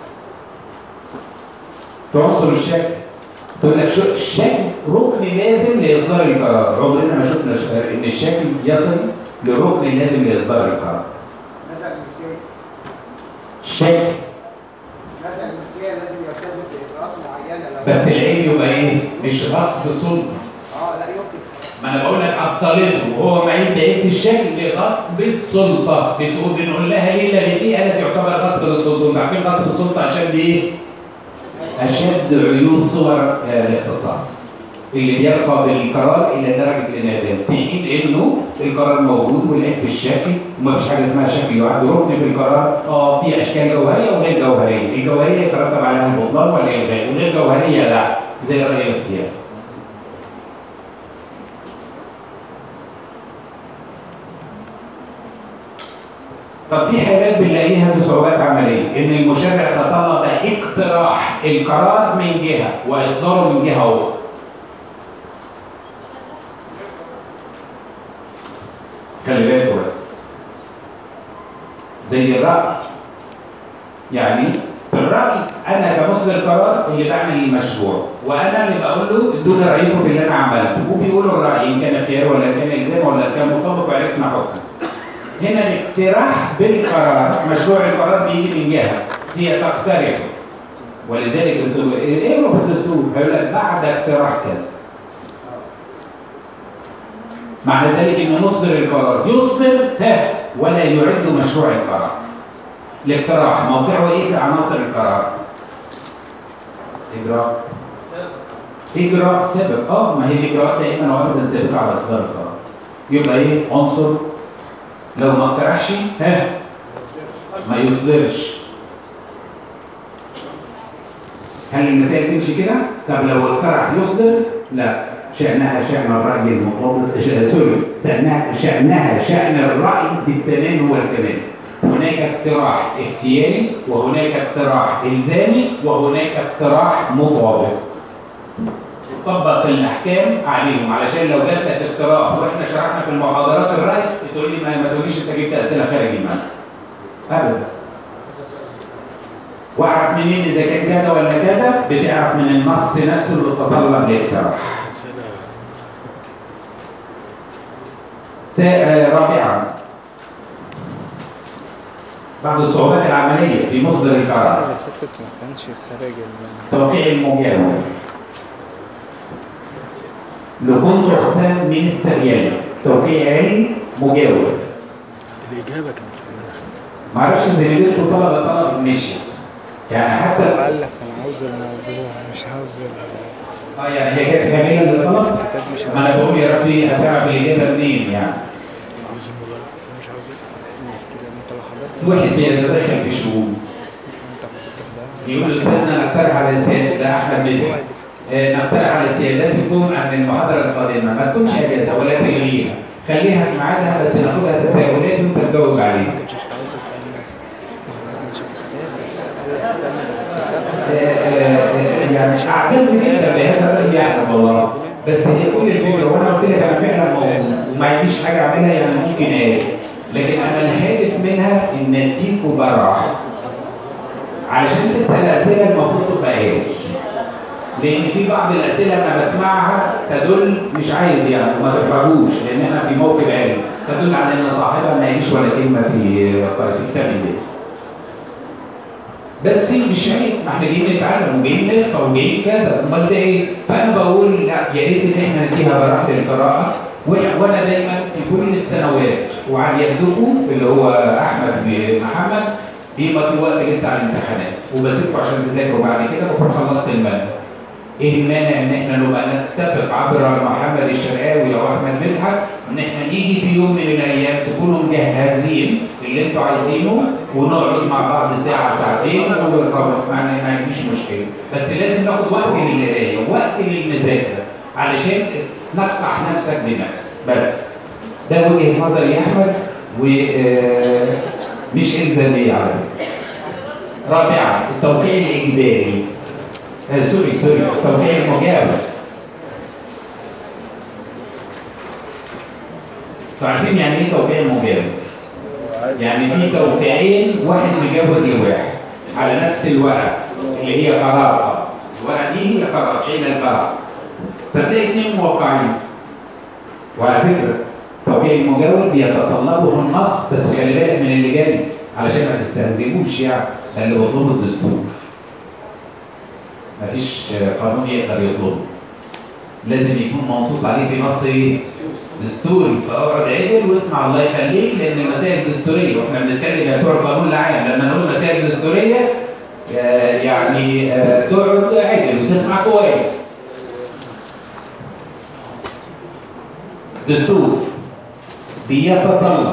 في عنصر الشكل تقول لك شو الشكل ركن لازم لاصدار القرار. عمرنا ما شفنا ان الشكل يصل لركن لازم لاصدار القرار. مثلا المسيري الشكل مثلا المسيري لازم يلتزم باجراءات معينه. بس العين يبقى ايه؟ مش غصب سلطه. اه لا يمكن. ما انا بقول لك ابطلته وهو معين بقيه الشكل لغصب السلطه. بتقول بنقول لها ليه لا دي قالت يعتبر غصب للسلطه. انتوا عارفين غصب السلطه عشان ايه؟ اشد عيون صور الاختصاص اللي بيرقى بالقرار الى درجه الانعدام، في حين انه القرار موجود والعيب في الشكل وما فيش حاجه اسمها شكل يعد ركن في القرار. اه في اشكال جوهريه وغير جوهريه، الجوهريه يترتب عليها البطلان والالغاء والغير جوهريه لا، زي الراي الاختياري. طب في حالات بنلاقيها بصعوبات عمليه، ان المشرع تطلب اقتراح القرار من جهه واصداره من جهه اخرى. خلي بالكوا بس. زي الرأي. يعني في الرأي انا كمصدر قرار اللي بعمل المشروع، وانا اللي بقول له ادوني رايكم في اللي انا عملته، وبيقولوا الراي ان كان خيار ولا كان الزام ولا كان مطابق وعرفنا حكم. هنا الاقتراح بالقرار، مشروع القرار بيجي من جهه هي تقترح، ولذلك انتوا اقروا في الدستور هيقول لك بعد اقتراح كذا. معنى ذلك ان مصدر القرار يصدر ها ولا يعد مشروع القرار. الاقتراح موقعه ايه في عناصر القرار؟ اجراء اجراء سابق. اه ما هي الاجراءات دائما وابدا سابقه على اصدار القرار. يبقى ايه؟ عنصر لو ما اقترحش ها ما يصدرش. هل المسائل تمشي كده؟ طب لو اقترح يصدر لا، شأنها شأن الرأي المطابق سوري شأنها شأنها شأن الرأي بالتمام هو الكمال. هناك اقتراح اختياري وهناك اقتراح إلزامي وهناك اقتراح مطابق. طبق الأحكام عليهم، علشان لو جات لك اقتراح واحنا شرحنا في المحاضرات الرأي تقول لي ما, ما تقوليش انت جبت أسئلة خارج المنهج. أبدا. واعرف منين إذا كان كذا ولا كذا؟ بتعرف من النص نفسه اللي تطلب للاقتراح. رابعا بعض الصعوبات العملية في مصدر القرار. توقيع المجاور. لكنت أقسام مينستريال توقيع المجاور. الإجابة كانت ما اعرفش زي ما قلت طلب طلب مشي. يعني حتى قال لك أنا عاوز الموضوع مش عاوز اه يعني هي كانت جميلة للطلب. ما أنا بقول يا ربي هتعرف الإجابة منين يعني. عاوز الموضوع مش عاوز المشكلة أنت لو حضرتك واحد بيتدخل في شؤون. أنت كنت بتاخدها. يقول أستاذنا نقترح على سيادة ده أحمد مدحت. نقترح على سيادتكم أن المحاضرة القادمة ما تكونش أجازة ولا تلغيها. خليها في ميعادها بس ناخدها تساؤلات وانت تجاوب عليها. ما كانش في عاوز اتكلم ما كانش في الكتاب بس يعني اعتز جدا بهذا الراي يعني والله، بس هي كل الفكره وانا قلت لك انا فعلا موجود وما عنديش حاجه اعملها يعني ممكن ايه، لكن انا الهدف منها ان اديكوا براح علشان تسال اسئله المفروض تبقى ايه، لان في بعض الاسئله انا بسمعها تدل مش عايز يعني وما تحرجوش لان احنا في موقف علمي تدل على ان صاحبها ما يجيش ولا كلمه في في كتاب الله. بس مش عايز، ما احنا جايين نتعلم وجايين نخطى وجايين كذا، امال ده ايه؟ فانا بقول لا يا ريت ان احنا نديها براحه القراءه، وانا دايما في كل السنوات وعلى يدكم اللي هو احمد بن محمد بيبقى في وقت لسه على الامتحانات وبسيبكم عشان تذاكروا بعد كده بكون خلصت الماده. ايه المانع ان احنا نبقى نتفق عبر محمد الشرقاوي او احمد مدحت ان احنا نيجي في يوم من الايام تكونوا مجهزين اللي انتوا عايزينه ونقعد مع بعض ساعه ساعتين ونربط معنا ما عنديش مشكله، بس لازم ناخد وقت للقرايه ووقت للمذاكره علشان تنقح نفسك بنفسك. بس ده وجهه نظري يا احمد ومش الزاميه على فكره. رابعا التوقيع الاجباري. آه سوري سوري التوقيع المجاور. عارفين يعني ايه توقيع مجاور؟ يعني في توقيعين واحد مجاور لواحد على نفس الورقه اللي هي قرار. الورقه دي هي قرار شايله القرار. فتلاقي اثنين موقعين. وعلى فكره التوقيع المجاور بيتطلبه النص بس خلي بالك من اللي جاي علشان ما تستهزئوش يعني ده اللي بيطلبه الدستور. مفيش قانون يقدر يطلبه. لازم يكون منصوص عليه في نص ايه؟ دستوري. فاقعد عدل واسمع الله يخليك لان المسائل الدستوريه واحنا بنتكلم يا بتوع القانون العام لما نقول مسائل دستوريه آه يعني آه تقعد عدل وتسمع كويس. دستور بيتطلب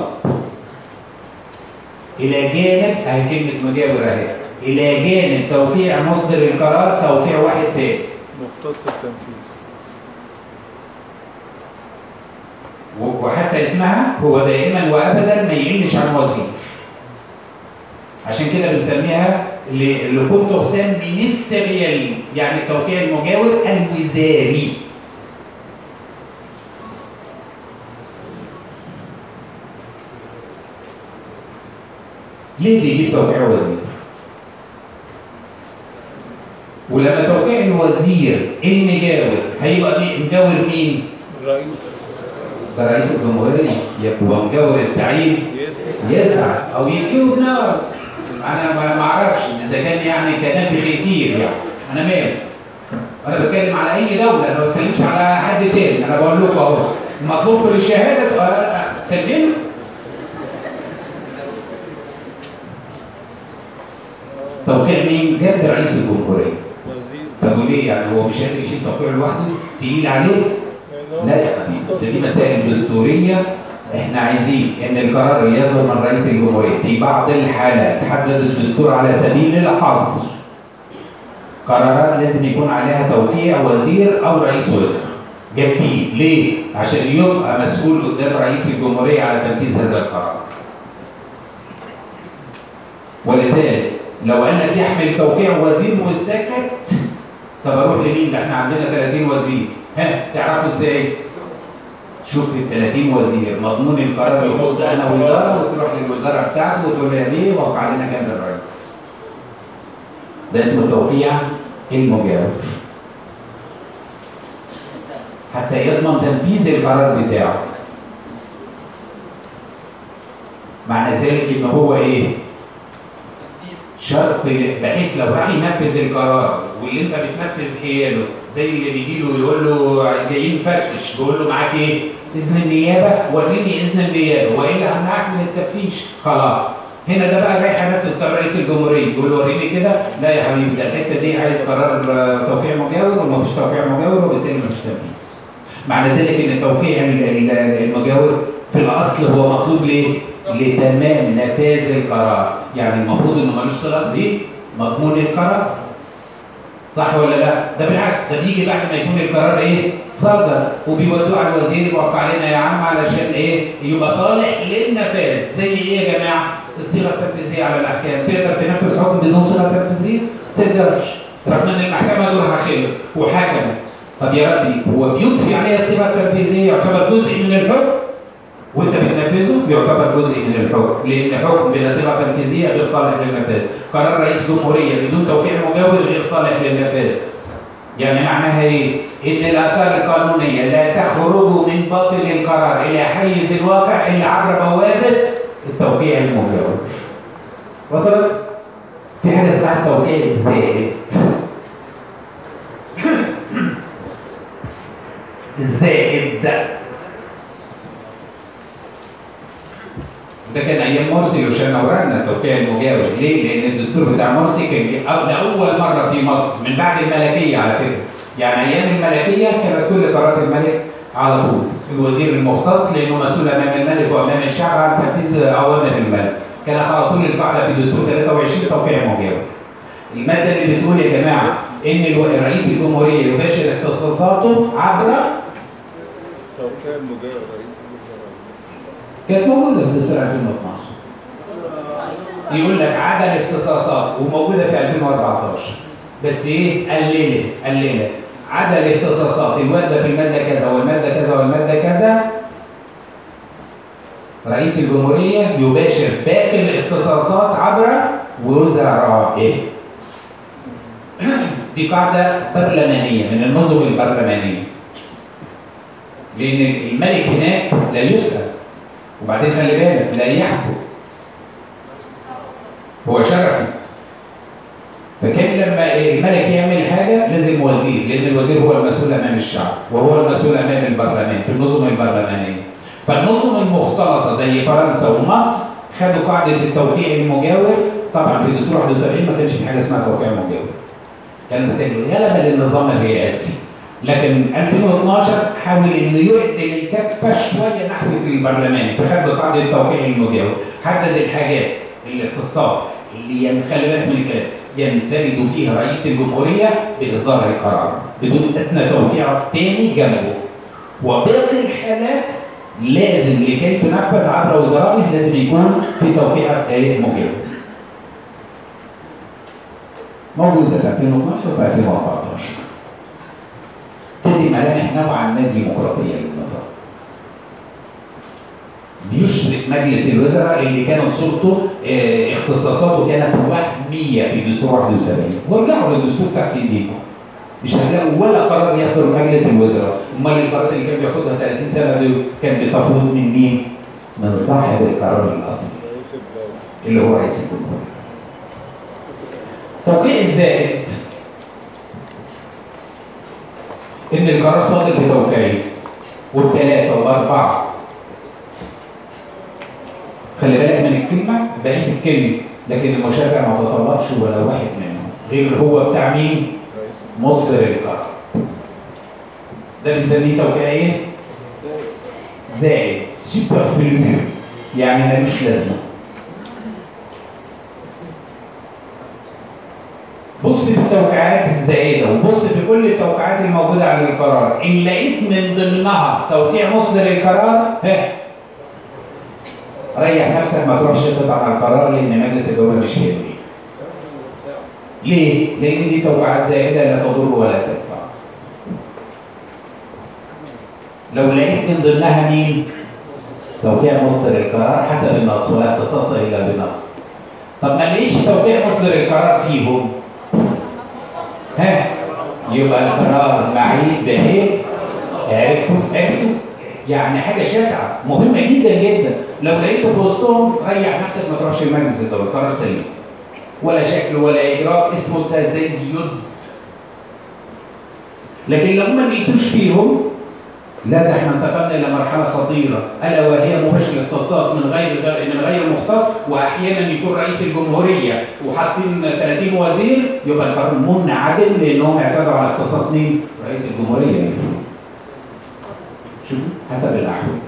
الى جانب اهي كلمه مجاور اهي الى جانب توقيع مصدر القرار توقيع واحد تاني مختص التنفيذ. وحتى اسمها هو دائما وابدا ما يقلش عن وزير. عشان كده بنسميها اللي كنت حسام مينستريال يعني التوقيع المجاور الوزاري. ليه بيجيب توقيع وزير؟ ولما توقيع الوزير المجاور هيبقى مجاور مين؟ الرئيس. ده رئيس الجمهورية يبقى مجاور السعيد يسعى أو يبكيه بنار. أنا ما أعرفش إذا كان يعني كلام في كتير يعني أنا مالي. أنا بتكلم على أي دولة أنا ما بتكلمش على حد تاني. أنا بقول لكم أهو مطلوب للشهادة سجلوا. توقيع مين؟ جاب رئيس الجمهورية. وزير. طب وليه يعني هو مش قادر يشيل توقيع لوحده؟ تقيل عليه؟ لا يا حبيبي دي مسائل دستوريه. احنا عايزين ان القرار اللي يصدر من رئيس الجمهوريه في بعض الحالات حدد الدستور على سبيل الحصر قرارات لازم يكون عليها توقيع وزير او رئيس وزراء جنبيه. ليه؟ عشان يبقى مسؤول قدام رئيس الجمهوريه على تنفيذ هذا القرار. ولذلك لو قال لك يحمل توقيع وزير وسكت طب اروح لمين؟ ده احنا عندنا ثلاثين وزير. ها تعرفوا ازاي؟ شوف ال ثلاثين وزير مضمون القرار يخص انا وزاره وتروح للوزاره بتاعته وتقول لها ليه وقع علينا جنب الرئيس. ده اسمه التوقيع المجاور. حتى يضمن تنفيذ القرار بتاعه. معنى ذلك ان هو ايه؟ شرط بحيث لو راح ينفذ القرار واللي انت بتنفذ حياله زي اللي بيجي له يقول له جايين نفتش بيقول له معاك ايه؟ اذن النيابه وريني اذن النيابه والا همنعك من التفتيش. خلاص هنا ده بقى رايح ينفذ قرار رئيس الجمهوريه يقول له وريني كده. لا يا حبيبي ده الحته دي عايز قرار توقيع مجاور ومفيش توقيع مجاور وبالتالي مفيش تنفيذ. معنى ذلك ان التوقيع المجاور في الاصل هو مطلوب ليه؟ لتمام نفاذ القرار. يعني المفروض انه ملوش صله بمضمون القرار صح ولا لا؟ ده بالعكس، ده بيجي بعد ما يكون القرار ايه؟ صدر، وبيودوه على الوزير يوقع علينا يا عم علشان ايه؟ يبقى صالح للنفاذ. زي ايه يا جماعه؟ الصيغه التنفيذيه على الاحكام. تقدر تنفذ حكم بدون صيغه تنفيذيه؟ ما تقدرش، رغم ان المحكمه دورها خلص وحكمت. طب يا ربي، هو بيضفي عليها الصيغه التنفيذيه يعتبر جزء من الحكم، وانت بتنفذه يعتبر جزء من الحكم، لان حكم بلا صيغه تنفيذيه غير صالح للنفاذ. قرار رئيس جمهوريه بدون توقيع مجاور غير صالح للنفاذ. يعني معناها ايه؟ ان الاثار القانونيه لا تخرج من باطن القرار الى حيز الواقع الا عبر بوابه التوقيع المجاور. وصلت؟ في حاجه اسمها التوقيع الزائد. الزائد ده ده كان ايام مرسي وشان ورانا التوقيع المجاور. ليه؟ لان الدستور بتاع مرسي كان لاول مره في مصر من بعد الملكيه على فكره. يعني ايام الملكيه كانت كل قرارات الملك على طول الوزير المختص لانه مسؤول امام الملك وامام الشعب عن تنفيذ اوامر الملك. كان على طول القاعده في دستور ثلاثة وعشرين توقيع مجاور. الماده اللي بتقول يا جماعه ان رئيس الجمهوريه يباشر اختصاصاته عبر توقيع المجاور رئيس الوزراء. كانت موجوده في دستور ألفين واثناشر. يقول لك عدد اختصاصات وموجوده في ألفين وأربعتاشر، بس ايه؟ قللت قللت عدد الاختصاصات الوارده في الماده كذا والماده كذا والماده كذا. رئيس الجمهوريه يباشر باقي الاختصاصات عبر وزرائه. دي قاعده برلمانيه من النظم البرلمانيه. لان الملك هناك لا يسأل، وبعدين خلي بالك لا يحكم، هو شرعي. فكان لما الملك يعمل حاجه لازم وزير، لان الوزير هو المسؤول امام الشعب وهو المسؤول امام البرلمان في النظم البرلمانيه. فالنظم المختلطه زي فرنسا ومصر خدوا قاعده التوقيع المجاور. طبعا في دستور واحد وسبعين ما كانش في حاجه اسمها توقيع مجاور، كانت غلبه للنظام الرئاسي. لكن ألفين واثناشر حاول انه يعدل الكفه شويه نحو البرلمان، فخد قاعده التوقيع المجاور، حدد الحاجات الاختصاص اللي خلي بالك من الكلام ينفرد فيها رئيس الجمهوريه باصدار القرار بدون ادنى توقيع تاني جنبه، وباقي الحالات لازم لكي تنفذ عبر وزرائه لازم يكون في توقيع مجاور. موجوده في ألفين واثناشر وفي ألفين وأربعتاشر. تدي ملامح نوعا ما ديمقراطيه للنظام. بيشرك مجلس الوزراء اللي كانت سلطته اه اختصاصاته كانت وهميه في دستور واحد وسبعين، وارجعوا للدستور تحت ايديكم مش هتلاقوا ولا قرار يصدر مجلس الوزراء. امال القرارات اللي كان بياخدها ثلاثين سنه دول كانت بتفرض من مين؟ من صاحب القرار الاصلي اللي هو رئيس الجمهوريه. توقيع الزائد ان القرار صادر بتوقيعين وبثلاثه وباربعه. خلي بالك من الكلمه بقيه الكلمه، لكن المشرع ما تطلبش ولا واحد منهم غير هو بتاع مين؟ مصدر القرار. ده بنسميه توقيع ايه؟ زائد سوبرفلو، يعني ملوش لازمه. بص في التوقيعات الزائده وبص في كل التوقيعات الموجوده على القرار، ان لقيت من ضمنها توقيع مصدر القرار ها ريح نفسك ما تروحش تقطع على القرار، لان مجلس الدوله مش هيدري. ليه؟ لان دي توقيعات زائده لا تضر ولا تنفع. لو لقيت من ضمنها مين؟ توقيع مصدر القرار حسب النص ولا اختصاص الا بنص. طب ما لقيتش توقيع مصدر القرار فيهم، ها يبقى القرار معيب بايه؟ عرفوا عرفوا يعني حاجه شاسعه مهمه جدا جدا. لو لقيته في وسطهم ريح نفسك ما تروحش المجلس الدولي، قرار سليم ولا شكل ولا اجراء اسمه تزيد. لكن لو ما لقيتوش فيهم لا، ده احنا انتقلنا الى مرحله خطيره الا وهي مباشر الاختصاص من غير من غير مختص، واحيانا يكون رئيس الجمهوريه وحاطين ثلاثين وزير، يبقى القرار منعدم لانهم اعتدوا على اختصاص مين؟ رئيس الجمهوريه. شوفوا حسب الاحوال.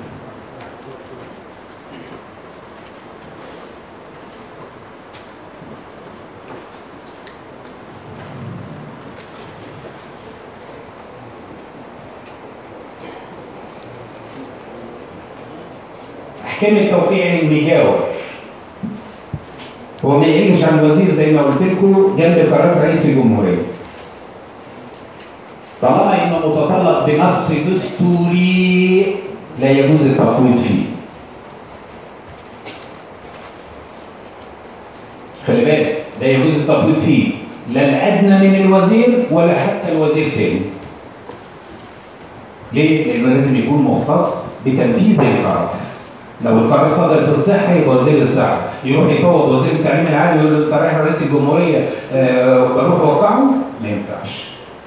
محكمة توقيع المجاور هو ما يقلش عن الوزير زي ما قلت لكم جنب قرار رئيس الجمهورية. طالما انه متطلب بنص دستوري لا يجوز التفويض فيه. خلي بالك لا يجوز التفويض فيه لا الادنى من الوزير ولا حتى الوزير تاني. ليه؟ لانه لازم يكون مختص بتنفيذ القرار. لو القرار صدر في الصحه يبقى وزير الصحه، يروح يفوض وزير التعليم العالي ويقول له انت رايح رئيس الجمهوريه آه بروح اوقعه؟ ما ينفعش.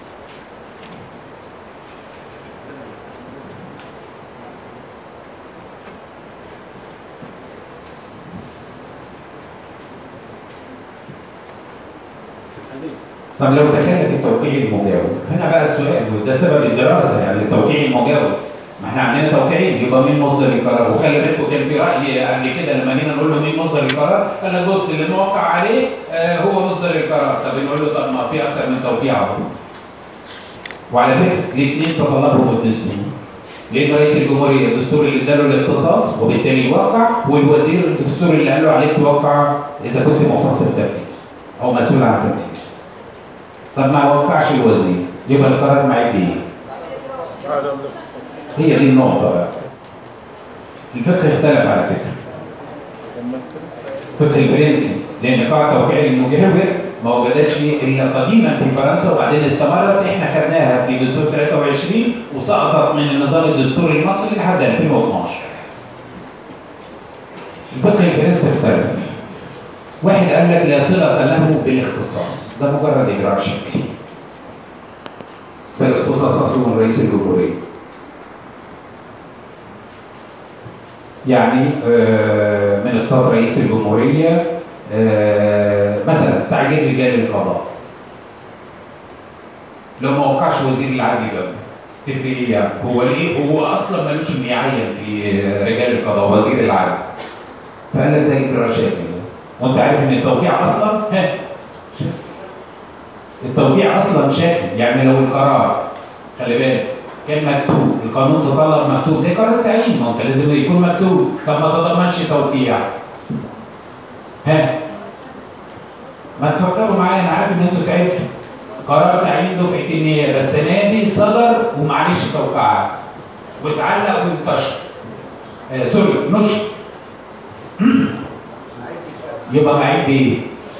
طب لو دخلنا في التوقيع المجاور، هنا بقى السؤال وده سبب الدراسه يعني التوقيع المجاور، ما احنا عندنا توقيعين يبقى مين مصدر القرار؟ وخلي بالكم كان في راي قبل كده لما جينا نقول له مين مصدر القرار؟ قال لك بص اللي موقع عليه آه هو مصدر القرار، طب نقول له طب ما في اكثر من توقيع اهو. وعلى فكره الاثنين تطلبهم الدستور. لان رئيس الجمهوريه الدستور اللي اداله الاختصاص وبالتالي يوقع، والوزير الدستور اللي قال له عليك توقع اذا كنت مختص بالتنفيذ او مسؤول عن التنفيذ. طب ما وقعش الوزير يبقى القرار معاك ايه؟ هي دي النقطة بقى. الفقه اختلف على فكرة. الفقه الفرنسي لأن قاعدة توقيع المجاور ما وجدتش إلا قديما في فرنسا وبعدين استمرت، احنا خدناها في دستور ثلاثة وعشرين وسقطت من النظام الدستوري المصري لحد ألفين واثناشر. الفقه الفرنسي اختلف. واحد قال لك لا صلة له بالاختصاص، ده مجرد إجراء شكلي. فالاختصاص أصله من رئيس الجمهورية. يعني من اختصاص رئيس الجمهورية مثلا تعيين رجال القضاء. لو ما وقعش وزير العدل جنبه تفرق ايه يعني؟ هو ليه؟ هو اصلا ملوش انه يعين في رجال القضاء وزير العدل. فقال لك ده اجراء شكلي. وانت عارف ان التوقيع اصلا ها التوقيع اصلا شكل، يعني لو القرار خلي بالك كان مكتوب، القانون تطلب مكتوب زي قرار التعيين، ما انت لازم يكون مكتوب، طب ما تضمنش توقيع. ها ما تفكروا معايا، انا عارف ان انتوا تعبتوا. قرار تعيين دفعه النيابه السنه دي صدر ومعلش توقعات واتعلق وانتشر. آه سوري نشر. يبقى معيب ايه؟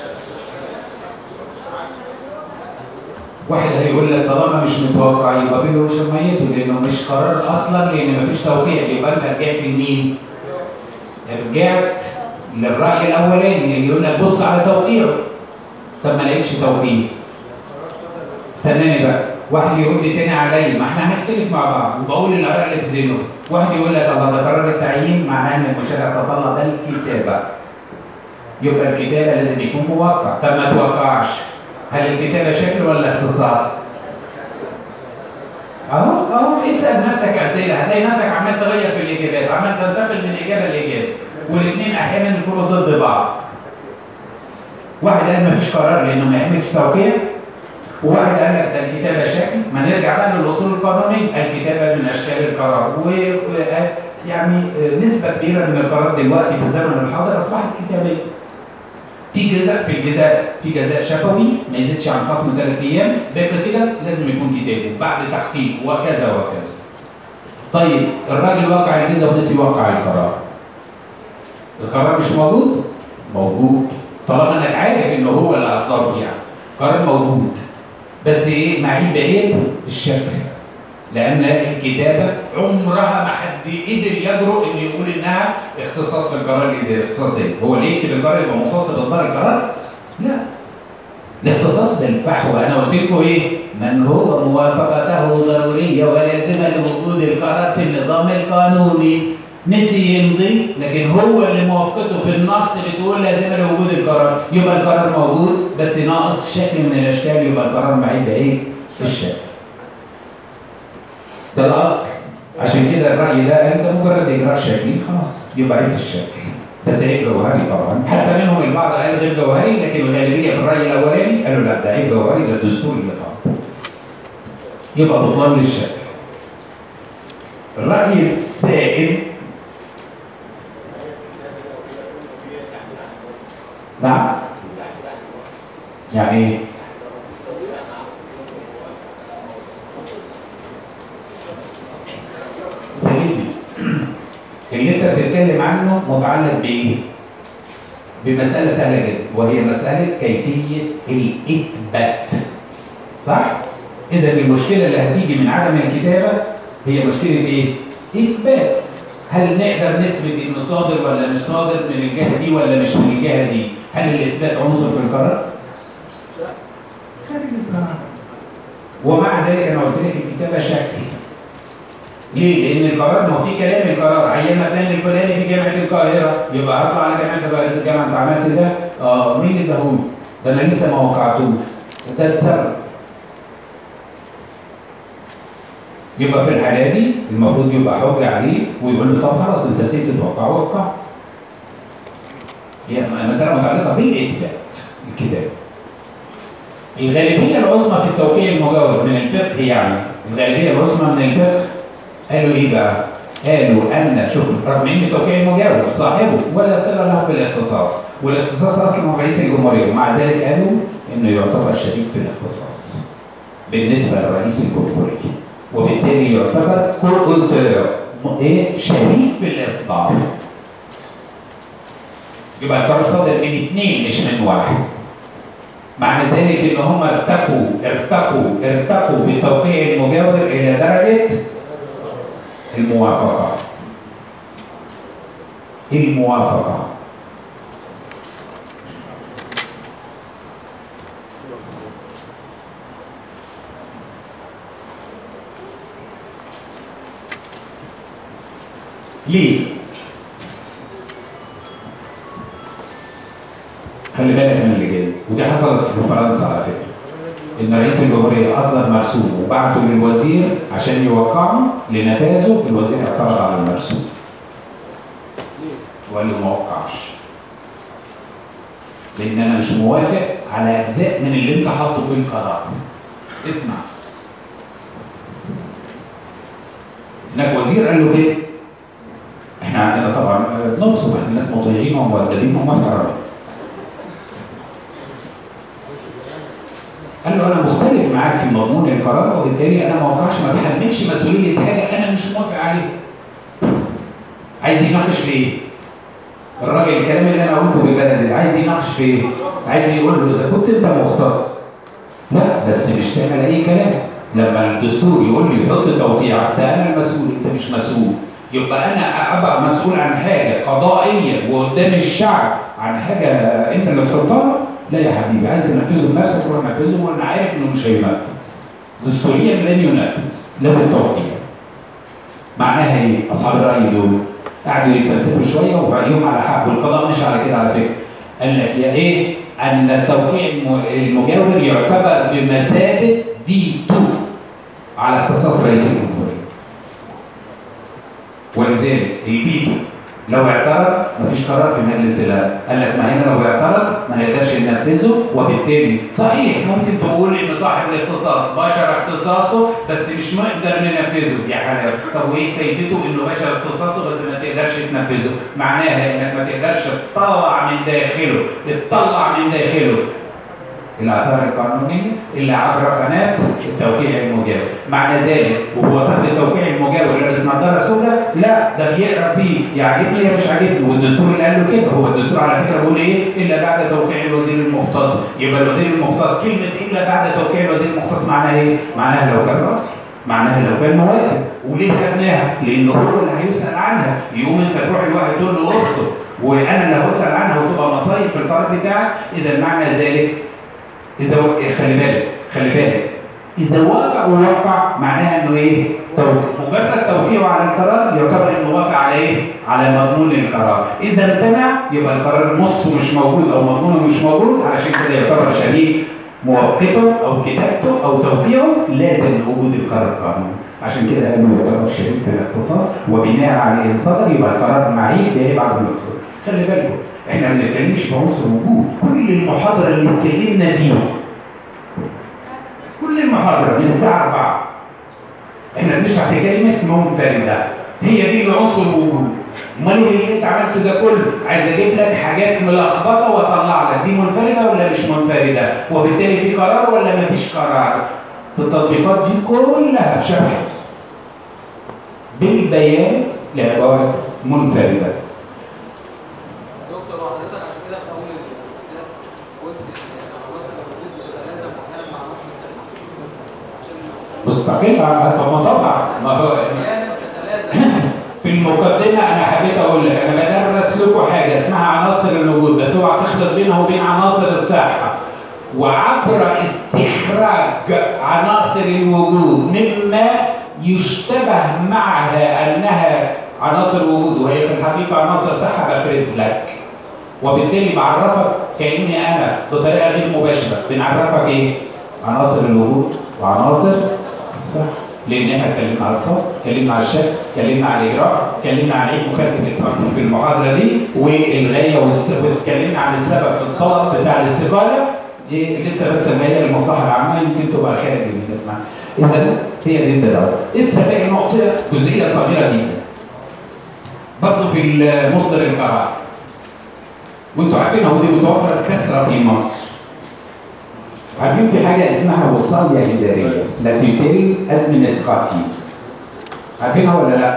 واحد هيقول لك طالما مش متوقع يبقى بينه وشميته لانه مش قرار اصلا لان مفيش توقيع، يبقى انت رجعت لمين؟ رجعت للراي الاولاني اللي يقول لك بص على توقيعه. طب ما لقيتش توقيع. استناني بقى، واحد يقول لي تاني عليا، ما احنا هنختلف مع بعض وبقول الاراء اللي في ذهنه. واحد يقول لك الله ده قرار التعيين معناه ان المشاريع تطلب الكتابه. يبقى الكتابه لازم يكون موقع، طب ما توقعش. هل الكتابة شكل ولا اختصاص؟ اهو اهو اسأل نفسك أسئلة، هتلاقي نفسك عمال تغير في الإجابات، عمال تنتقل من إجابة لإجابة، والاثنين أحيانا يكونوا ضد بعض. واحد قال مفيش قرار لأنه ما يحملش توقيع، وواحد قال لك ده الكتابة شكل، ما نرجع بقى للأصول القانونية، الكتابة من أشكال القرار، ويعني نسبة كبيرة من القرارات دلوقتي في الزمن الحاضر أصبحت كتابية. في جزاء في الجزاء في جزاء شفوي ما يزيدش عن خصم ثلاث ايام، باقي كده لازم يكون كتابه بعد تحقيق وكذا وكذا. طيب الراجل وقع الجزاء ونسي يوقع القرار. القرار مش موجود؟ موجود. طالما انك عارف ان هو اللي اصدره يعني. قرار موجود. بس ايه معيب عيب الشكل. لان الكتابه عمرها ما حد قدر يجرؤ ان يقول انها اختصاص في القرار الاختصاصي. هو ليه يكتب القرار يبقى مختص باصدار القرار؟ لا. الاختصاص بالفحوى انا قلت لكم ايه؟ من هو موافقته ضروريه ولازمه لوجود القرار في النظام القانوني. نسي يمضي لكن هو اللي موافقته في النص بتقول لازمه لوجود القرار، يبقى القرار موجود بس ناقص شكل من الاشكال، يبقى القرار معيب ايه؟ في الشكل. ده الاصل. عشان كده الراي ده انت مجرد اجراء شكلي خلاص يبقى عيب الشكل. بس عيب جوهري طبعا، حتى منهم البعض قال غير جوهري، لكن الغالبيه في الراي الاولاني قالوا لا ده عيب جوهري، ده الدستور اللي طبعا. يبقى بطلان للشكل. الراي السائد نعم؟ يعني ايه؟ سليم. اللي انت بتتكلم عنه متعلق بايه؟ بمسألة سهلة جدا، وهي مسألة كيفية الإثبات. صح؟ إذا المشكلة اللي هتيجي من عدم الكتابة هي مشكلة إيه؟ إثبات. هل نقدر نثبت إنه صادر ولا مش صادر من الجهة دي ولا مش من الجهة دي؟ هل الإثبات عنصر في القرار؟ لا. خارج القرار. ومع ذلك أنا قلت لك الكتابة شكل. ليه؟ لأن القرار ما هو في كلام القرار، عيننا فلان الفلاني في جامعة القاهرة، يبقى هطلع على جامعة القاهرة، رئيس الجامعة أنت عملت ده؟ آه مين اللي اداهولي؟ ده أنا لسه ما وقعتوش. ده السبب. يبقى في الحالة دي المفروض يبقى حجة عليه ويقول له طب خلاص أنت نسيت توقع وقع. هي مسألة متعلقة بالإثبات الكتاب. الغالبية العظمى في التوقيع المجاور من الفقه يعني، الغالبية العظمى من الفقه قالوا ايه بقى؟ قالوا ان شوف رغم ان التوقيع المجاور صاحبه ولا صله له بالاختصاص، والاختصاص اصلا هو رئيس الجمهوريه، ومع ذلك قالوا انه يعتبر شريك في الاختصاص بالنسبه لرئيس الجمهوريه، وبالتالي يعتبر كورتور ايه شريك في الاصدار. يبقى القرار صادر من اثنين مش من واحد. معنى ذلك ان هم ارتقوا ارتقوا ارتقوا بالتوقيع المجاور الى درجه الموافقة. الموافقة. ليه؟ خلي بالك من اللي جاي، ودي حصلت في فرنسا على فكرة. إن رئيس الجمهورية أصدر مرسوم وبعته للوزير عشان يوقعه لنفاذه، الوزير اعترض على المرسوم. وقال له ما وقعش. لأن أنا مش موافق على أجزاء من اللي أنت حاطه في القرار. اسمع. هناك وزير قال له كده. إحنا عندنا طبعًا نبصم، إحنا ناس مطيعين ومؤدبين ومحترمين. قال له انا مختلف معاك في مضمون القرار، وبالتالي انا ما اوقعش، ما بحملش مسؤوليه حاجه انا مش موافق عليها. عايز يناقش في ايه؟ الراجل الكلام اللي انا قلته بالبلد عايز يناقش في ايه؟ عايز يقول له اذا كنت انت مختص لا بس مش تعمل اي كلام. لما الدستور يقول لي حط توقيعك ده انا المسؤول، انت مش مسؤول. يبقى انا ابقى مسؤول عن حاجه قضائيه وقدام الشعب عن حاجه انت اللي بتحطها؟ لا يا حبيبي، عايز تنفذه بنفسك روح نفذه، وانا عارف انه مش هينفذ. دستوريا لن ينفذ، لازم توقيع. معناها ايه؟ اصحاب الراي دول قعدوا يتفلسفوا شويه وبعديهم على حق، والقضاء مش على كده على فكره. قال لك يا ايه؟ ان التوقيع المجاور يعتبر بمثابه فيتو على اختصاص رئيس الجمهوريه. ولذلك الفيتو لو اعترض مفيش قرار في مجلس الامن، قال لك ما هنا لو اعترض ما نقدرش ننفذه، وبالتالي صحيح ممكن تقول ان صاحب الاختصاص بشر اختصاصه بس مش نقدر ننفذه، يا حلاوه. طب وايه فايدته انه بشر اختصاصه بس ما تقدرش تنفذه؟ معناها انك ما تقدرش تطلع من داخله، تطلع من داخله الاثار القانونيه اللي عبر قناه التوقيع المجاور. معنى ذلك وبواسطه التوقيع المجاور لابس نظاره سوداء، لا ده بيقرا فيه يعجبني يا مش عاجبني، والدستور اللي قال له كده. هو الدستور على فكره بيقول ايه؟ الا بعد توقيع الوزير المختص. يبقى الوزير المختص كلمه الا بعد توقيع الوزير المختص معناها ايه؟ معناها لو كان راضي، معناها لو كان موافق. وليه خدناها؟ لان هو اللي هيسال عنها. يقوم انت تروح لواحد تقول له ارصد وانا اللي هسال عنها وتبقى مصايب في القرار بتاعك. اذا معنى ذلك إذا و... خلي بالك خلي بالك إذا وافق ووقع معناها إنه إيه؟ توقيع. مجرد توقيعه على القرار يعتبر إنه وافق على إيه؟ على مضمون القرار. إذا امتنع يبقى القرار نصه مش موجود أو مضمونه مش موجود، علشان كده يعتبر شريك موافقته أو كتابته أو توقيعه لازم وجود القرار القانوني. عشان كده قالوا يعتبر شريك في الاختصاص، وبناء عليه إن صدر يبقى القرار معيب ده بعد ما يصدر. خلي بالكم احنا ما بنتكلمش في عنصر وجود. كل المحاضره اللي اتكلمنا فيها كل المحاضره من الساعه أربعة احنا بنشرح في كلمه منفرده، هي دي اللي عنصر وجود. امال ايه اللي انت عملته ده كله؟ عايز اجيب لك حاجات ملخبطه واطلع لك دي منفرده ولا مش منفرده؟ وبالتالي في قرار ولا مفيش قرار؟ في التطبيقات دي كلها شبه بالبيان لعباره منفرده. دكتور وحضرتك عشان كده في اول الكتاب قلت عناصر الوجود بتتلازم احيانا مع عناصر السلب مستقله. طب ما طبعا ما هو احيانا بتتلازم. في المقدمه انا حبيت اقول لك انا بدرس لكم حاجه اسمها عناصر الوجود، بس اوعى تخلط بينها وبين عناصر الصحه. وعبر استخراج عناصر الوجود مما يشتبه معها انها عناصر وجود وهي في الحقيقه عناصر صحه بفرز لك. وبالتالي بعرفك كاني انا بطريقه غير مباشره بنعرفك ايه؟ عناصر الوجود وعناصر الصحه. لان احنا اتكلمنا على الصص، اتكلمنا على الشك، اتكلمنا على الاجراء، اتكلمنا عن عيد مكافاه التوجيه في المحاضره دي والغايه واتكلمنا عن السبب في الطلب بتاع الاستقاله. دي لسه بس اللي هي المصلحه العامه يمكن تبقى خارج من معانا. اذا هي دي الدراسه. لسه باقي نقطه جزئيه صغيره جدا. برضه في مصدر القرار. وانتوا عارفين اهو دي متوفره بكثره في مصر. عارفين في حاجه اسمها وصايه اداريه، لا تيتيل ادمنستراتيف. عارفينها ولا لا؟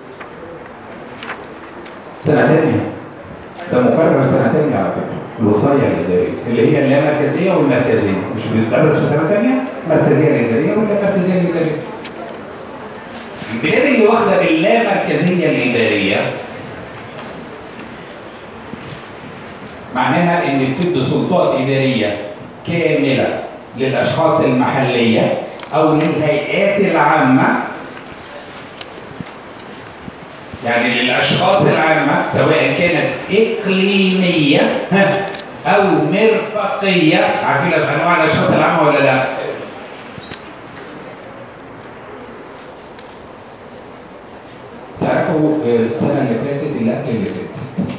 سنه ثانيه. ده مكرر سنه ثانيه على فكره. الوصايه الاداريه اللي هي اللامركزيه والمركزيه، مش بتدرس في سنه ثانيه؟ المركزيه الاداريه ولا المركزيه الاداريه؟ البلاد اللي واخده باللامركزيه الاداريه معناها ان بتدي سلطات اداريه كامله للاشخاص المحليه او للهيئات العامه، يعني للاشخاص العامه سواء كانت اقليميه او مرفقيه. عارفين انواع الاشخاص العامه ولا لا؟ تعرفوا السنه اللي فاتت اللي قبل اللي فاتت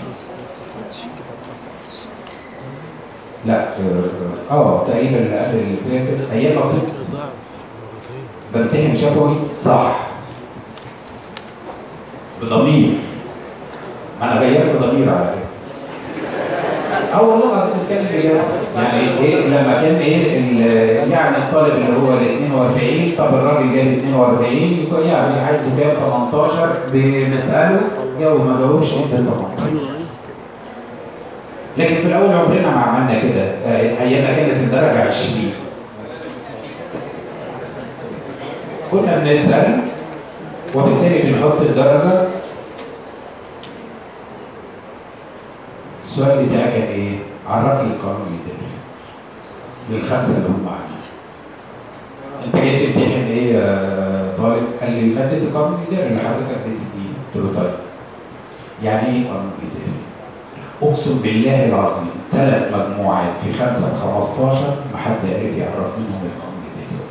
لا اه تقريبا اللي قبل اللي فاتت ايام ما بمتحن شفوي صح بضمير. ما انا غيرت ضمير على كده. اه والله العظيم بتكلم بجد. يعني ايه لما كان ايه يعني الطالب اللي هو ال اثنين واربعين، طب الراجل جايب اثنين واربعين يعني عايزه كام تمنتاشر بنساله جاوب ما جاوبش انت تمنتاشر. لكن في الاول عمرنا ما عملنا كده. ايامها كانت الدرجه عشرين. كنا بنسال وبالتالي بنحط الدرجه. السؤال بتاعك كان ايه؟ عرف لي القانون الاداري للخمسه اللي هم معانا. انت جاي تمتحن ايه يا طالب؟ قال لي ماده القانون الاداري اللي حضرتك بتديه. قلت له طيب يعني ايه قانون اداري؟ اقسم بالله العظيم ثلاث مجموعات في خمسه ب خمستاشر ما حد عرف يعرف منهم القانون الاداري.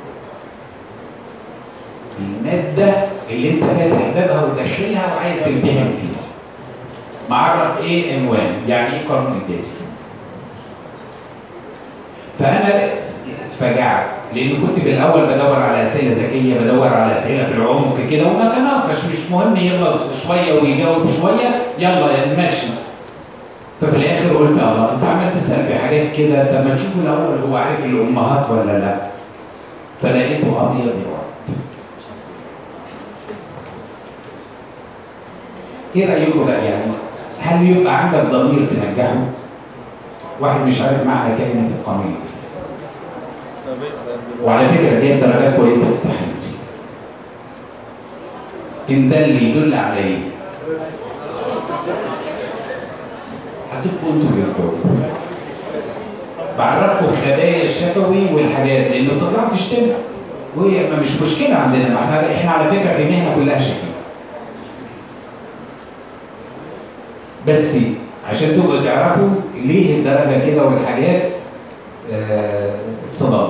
الماده اللي انت فاتح بابها وداخلها وعايز تمتحن فيها. معرف ايه عنوان، يعني ايه قانون اداري. فانا اتفاجأت لان كنت بالاول بدور على اسئله ذكيه، بدور على اسئله في العمق كده ونتناقش، مش مهم يغلط شويه ويجاوب شويه يلا نمشي. ففي الاخر قلت الله انت عمال تسال في حاجات كده، طب ما تشوفوا الاول هو عارف الامهات ولا لا. فلقيته قضيه دلوقتي. ايه رايكم بقى يعني؟ هل يبقى عندك ضمير تنجحه؟ واحد مش عارف معنى كلمه القانون. وعلى فكره جايب درجات كويسه في التحليل. ان ده اللي يدل على ايه؟ حاسبكم انتوا بيرجعوا. بعرفكم خبايا الشفوي والحاجات لانه بتطلعوا تشتموا. وهي مش مشكله عندنا، ما احنا احنا على فكره في مهنه كلها شكل. بس عشان تبقوا تعرفوا ليه الدرجه كده والحاجات اتصدمت.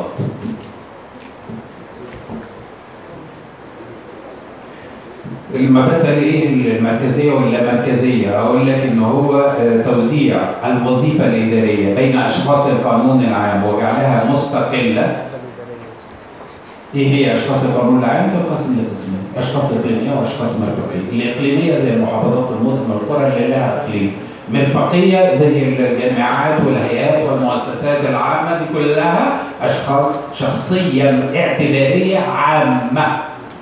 لما بسأل ايه المركزيه ولا مركزيه اقول لك ان هو توزيع الوظيفه الاداريه بين اشخاص القانون العام وجعلها مستقله. ايه هي اشخاص القانون العام؟ تنقسم لقسمين، اشخاص اقليميه واشخاص مرفقيه. الاقليميه زي المحافظات والمدن والقرى اللي لها اقليم. مرفقيه زي الجامعات والهيئات والمؤسسات العامه، دي كلها اشخاص شخصيه اعتباريه عامه.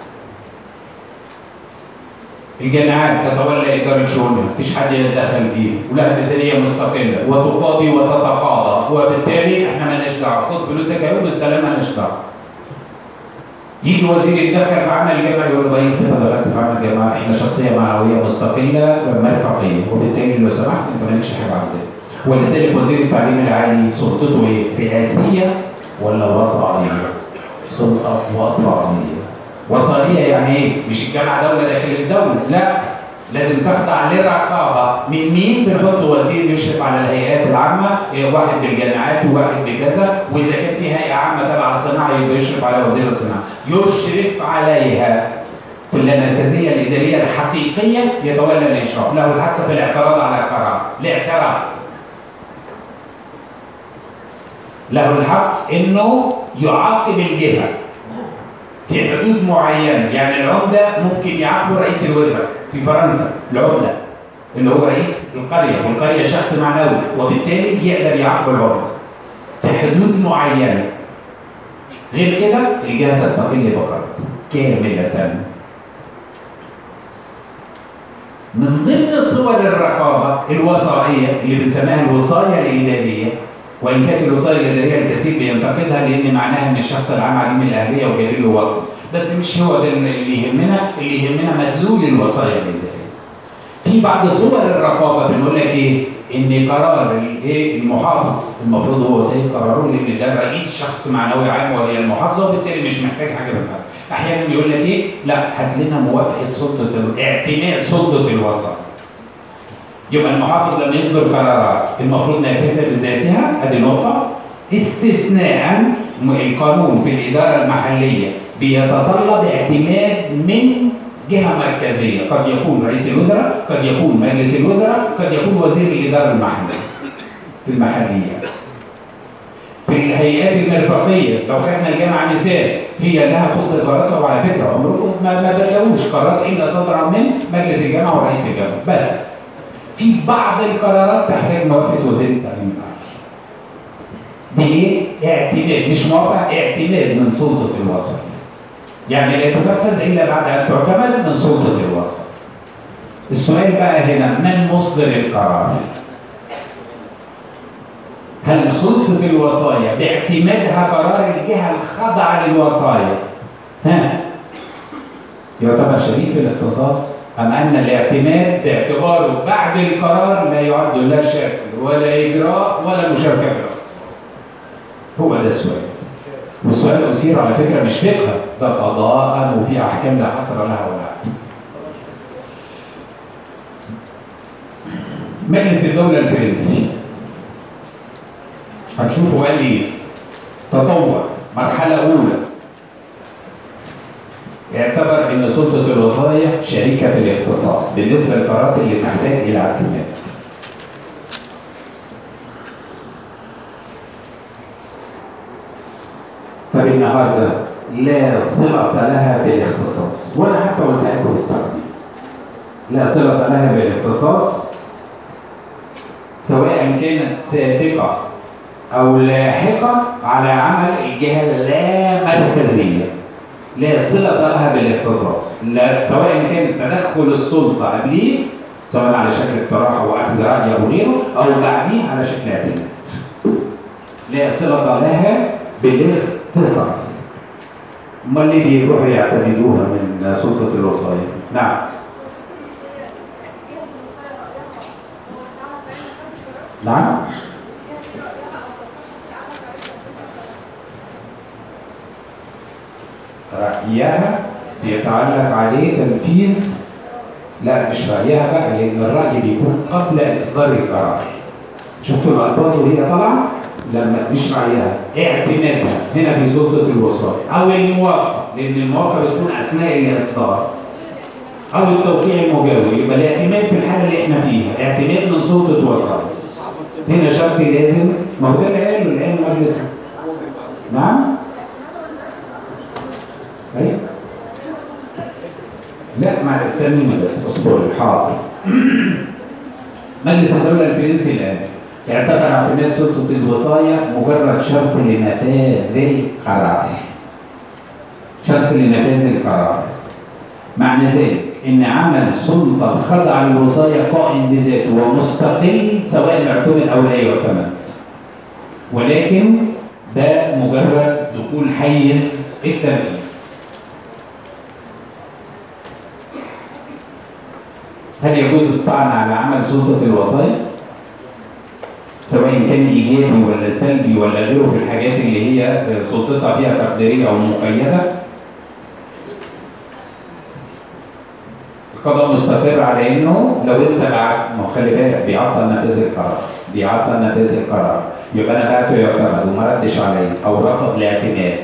الجامعات تتولى اداره شؤونها، مفيش حد يتدخل فيها، ولها ميزانيه مستقله وتقاضي وتتقاضى، وبالتالي احنا مالناش دعوه، خد فلوسك يا يوم بالسلامه مالناش دعوه. يجي وزير يتدخل في عمل الجامعه يقول له طيب انت دخلت في عمل الجامعه، احنا شخصيه معنويه مستقله مرفقيه، وبالتالي لو سمحت انت مالكش حاجه عندنا. ولذلك وزير التعليم العالي سلطته ايه؟ رئاسيه ولا وصائيه؟ سلطه وصائيه. وصائيه يعني ايه؟ مش الجامعه دوله داخل الدوله، لا، لازم تخضع لرقابه من مين؟ بنحط وزير يشرف على الهيئات العامه، واحد بالجامعات وواحد بكذا، واذا كان في هيئه عامه تبع الصناعه يبقى يشرف على وزير الصناعه، يشرف عليها. كل مركزيه الاداريه الحقيقيه يتولى الاشراف، له الحق في الاعتراض على قرار، الاعتراض. له الحق انه يعاقب الجهه في حدود معينه، يعني العمده ممكن يعاقبه رئيس الوزراء في فرنسا، العمده اللي هو رئيس القريه، والقريه شخص معنوي، وبالتالي يقدر يعاقب العمده في حدود معينه. غير كده الجهه تستقل بقرارها كامله. من ضمن صور الرقابه الوصائيه اللي بنسميها الوصايه الاداريه، وان كانت الوصايه الاداريه الكثير بينتقدها لان معناها ان الشخص العام عديم الاهليه وجايب له وصي، بس مش هو ده اللي يهمنا، اللي يهمنا مدلول الوصايا الاداريه. في بعض صور الرقابه بنقول لك ايه؟ ان قرار الايه المحافظ المفروض هو زي قراره، لان ده رئيس شخص معنوي عام وهي المحافظه، وبالتالي مش محتاج حاجه من حد. احيانا يقول لك ايه؟ لا، هات لنا موافقه سلطه اعتماد سلطه الوصايا. يبقى المحافظ لما يصدر قرارات المفروض نافذه بذاتها، ادي نقطه. استثناء القانون في الاداره المحليه بيتطلب اعتماد من جهه مركزيه، قد يكون رئيس الوزراء، قد يكون مجلس الوزراء، قد يكون وزير الاداره المحليه في المحليه. في الهيئات المرفقيه لو خدنا الجامعه مثال، هي لها تصدر قراراتها، وعلى فكره عمركم ما ما بتلاقوش قرارات الا صادره من مجلس الجامعه ورئيس الجامعه بس. في بعض القرارات تحتاج موافقه وزير التعليم العالي. بايه؟ اعتماد، مش موافقه، اعتماد من سلطه الوسط. يعني لا تنفذ الا بعد ان تعتمد من سلطه الوسط. السؤال بقى هنا، من مصدر القرار؟ هل سلطه الوصايا باعتمادها قرار الجهه الخاضعه للوصايا ها يعتبر شريك الاختصاص، أم أن الاعتماد باعتباره بعد القرار لا يعد لا شكل ولا إجراء ولا مشاركة في الاختصاص؟ هو ده السؤال. والسؤال أثير على فكرة مش فقه، ده قضاء وفي أحكام لا حصر لها ولا عد. مجلس الدولة الفرنسي هنشوفه قال لي تطور مرحلة أولى، اعتبر ان سلطه الوصايا شريكه في الاختصاص بالنسبه للقرارات اللي تحتاج الى اعتماد. فالنهارده لا صله لها بالاختصاص، ولا حتى قلتها لكم في التقديم. لا صله لها بالاختصاص سواء كانت سابقه او لاحقه على عمل الجهه اللامركزيه. لا صلة لها بالاختصاص، لا سواء كان تدخل السلطة قبليه سواء على شكل اقتراح أو أخذ رأي أو غيره، أو بعديه على شكل اعتماد. لا صلة لها بالاختصاص. أمال اللي بيروحوا يعتمدوها من سلطة الوصايا؟ نعم. نعم. رأيها بيتعلق عليه تنفيذ، لا مش رأيها بقى، لأن الرأي بيكون قبل إصدار القرار. شفتوا الألفاظ وهي طالعة؟ لما مش رأيها، اعتمادها هنا في سلطة الوصايا، أو الموافقة، لأن الموافقة بتكون أثناء الإصدار، أو التوقيع المجاور. يبقى الاعتماد في الحالة اللي إحنا فيها اعتماد من سلطة الوصايا. هنا شرط لازم، ما هو ده اللي قاله الآن مجلس. نعم؟ لا مع استني بس اصبر حاضر. مجلس الدولة الفرنسي الآن اعتبر اعتماد سلطة الوصاية مجرد شرط لنفاذ القرار. شرط لنفاذ القرار. معنى ذلك إن عمل سلطة الخضع للوصاية قائم بذاته ومستقل سواء يعتمد أو لا يعتمد. ولكن ده مجرد دخول حيز التنفيذ. هل يجوز الطعن على عمل سلطة الوصايا؟ سواء كان إيجابي ولا سلبي ولا غيره في الحاجات اللي هي سلطتها فيها تقديرية أو مقيدة؟ القضاء مستقر على إنه لو أنت بعت، ما خلي بالك بيعطل نفاذ القرار، بيعطل نفاذ القرار، يبقى أنا بعته يعتمد وما ردش عليه أو رفض الاعتماد.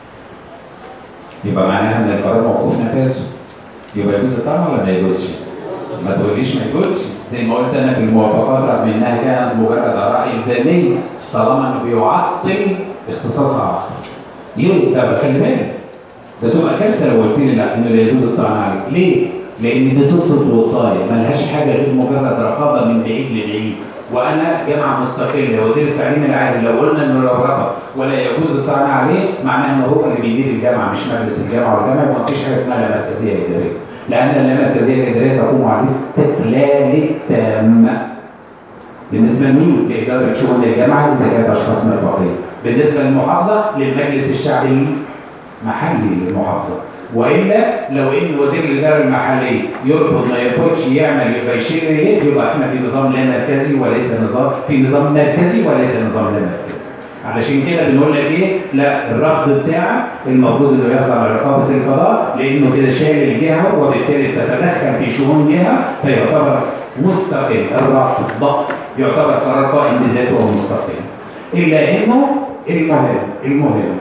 يبقى معناها إن القرار موقوف نفاذه. يبقى يجوز الطعن ولا ما يجوزش؟ ما تقوليش ما يجوزش، زي ما قلت انا في الموافقات رغم انها كانت مجرد اراء الزاميه طالما انه بيعطل اختصاص اخر. ليه؟ ده خلي بالك ده تبقى كارثه لو قلت لي لا انه لا يجوز الطعن عليك، ليه؟ لان دي سلطه وصايه ملهاش حاجه غير مجرد رقابه من بعيد لبعيد، وانا جامعه مستقله وزير التعليم العالي لو قلنا انه لو رفض ولا يجوز الطعن عليه معناه انه هو اللي بيدير الجامعه مش مجلس الجامعه، والجامعه وما فيش حاجه اسمها لا مركزيه اداريه. لأن اللامركزية الإدارية تقوم على الاستقلال التام. بالنسبة لمين؟ لإدارة شؤون الجامعة إذا كانت أشخاص مرفقين. بالنسبة للمحافظة للمجلس الشعبي المحلي للمحافظة. وإلا لو إن وزير الإدارة المحلية يرفض ما يرفضش يعمل يبقى يشير إليه يبقى إحنا في نظام لا مركزي وليس نظام في نظام مركزي وليس نظام لا مركزي. علشان كده بنقول لك ايه؟ لا الرفض بتاعك المفروض انه يخضع لرقابه القضاء لانه كده شايل الجهه وبالتالي تتدخل في شؤون جهه فيعتبر مستقل. الرفض يعتبر قرار قائم بذاته ومستقل. الا انه المهم المهم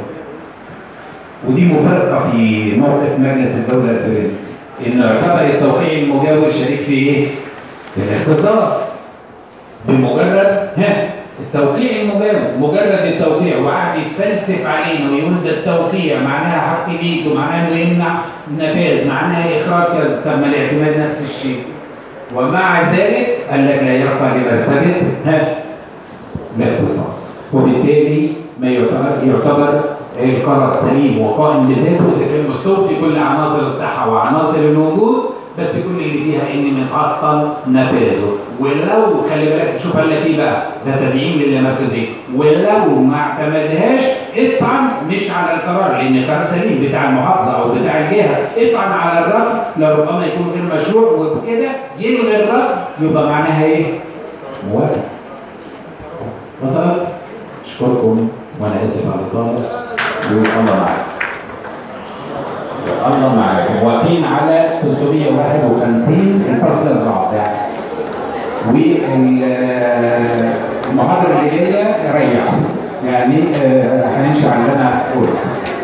ودي مفارقه في موقف مجلس الدوله الفرنسي انه يعتبر التوقيع المجاور شريك في ايه؟ في الاختصاص. بمجرد ها التوقيع المجاور مجرد التوقيع وقعد يتفلسف علينا ويقول ده التوقيع معناها حق بيته معناها انه يمنع نفاذ معناها اخراج كذا. طب ما الاعتماد نفس الشيء ومع ذلك قال لك لا يرفع لمرتبه ها الاختصاص وبالتالي ما يعتبر يعتبر القرار سليم وقائم بذاته اذا كان مستوفي كل عناصر الصحه وعناصر الوجود بس كل اللي فيها ان متعطل نفاذه. ولو خلي بالك شوف قال لك ايه بقى ده تدعيم للامركزيه ولو ما اعتمدهاش اطعن مش على القرار لان القرار سليم بتاع المحافظه او بتاع الجهه اطعن على الرفض لربما يكون غير مشروع وبكده يلغي الرفض يبقى معناها ايه؟ موافق. وصلت؟ اشكركم وانا اسف على الطلب والله معاك. الله معاكم. واقفين على ثلاثمائة وواحد وخمسين الفصل الرابع. والمحاضرة اللي جاية ريح يعني هنمشي على اللي انا قلته.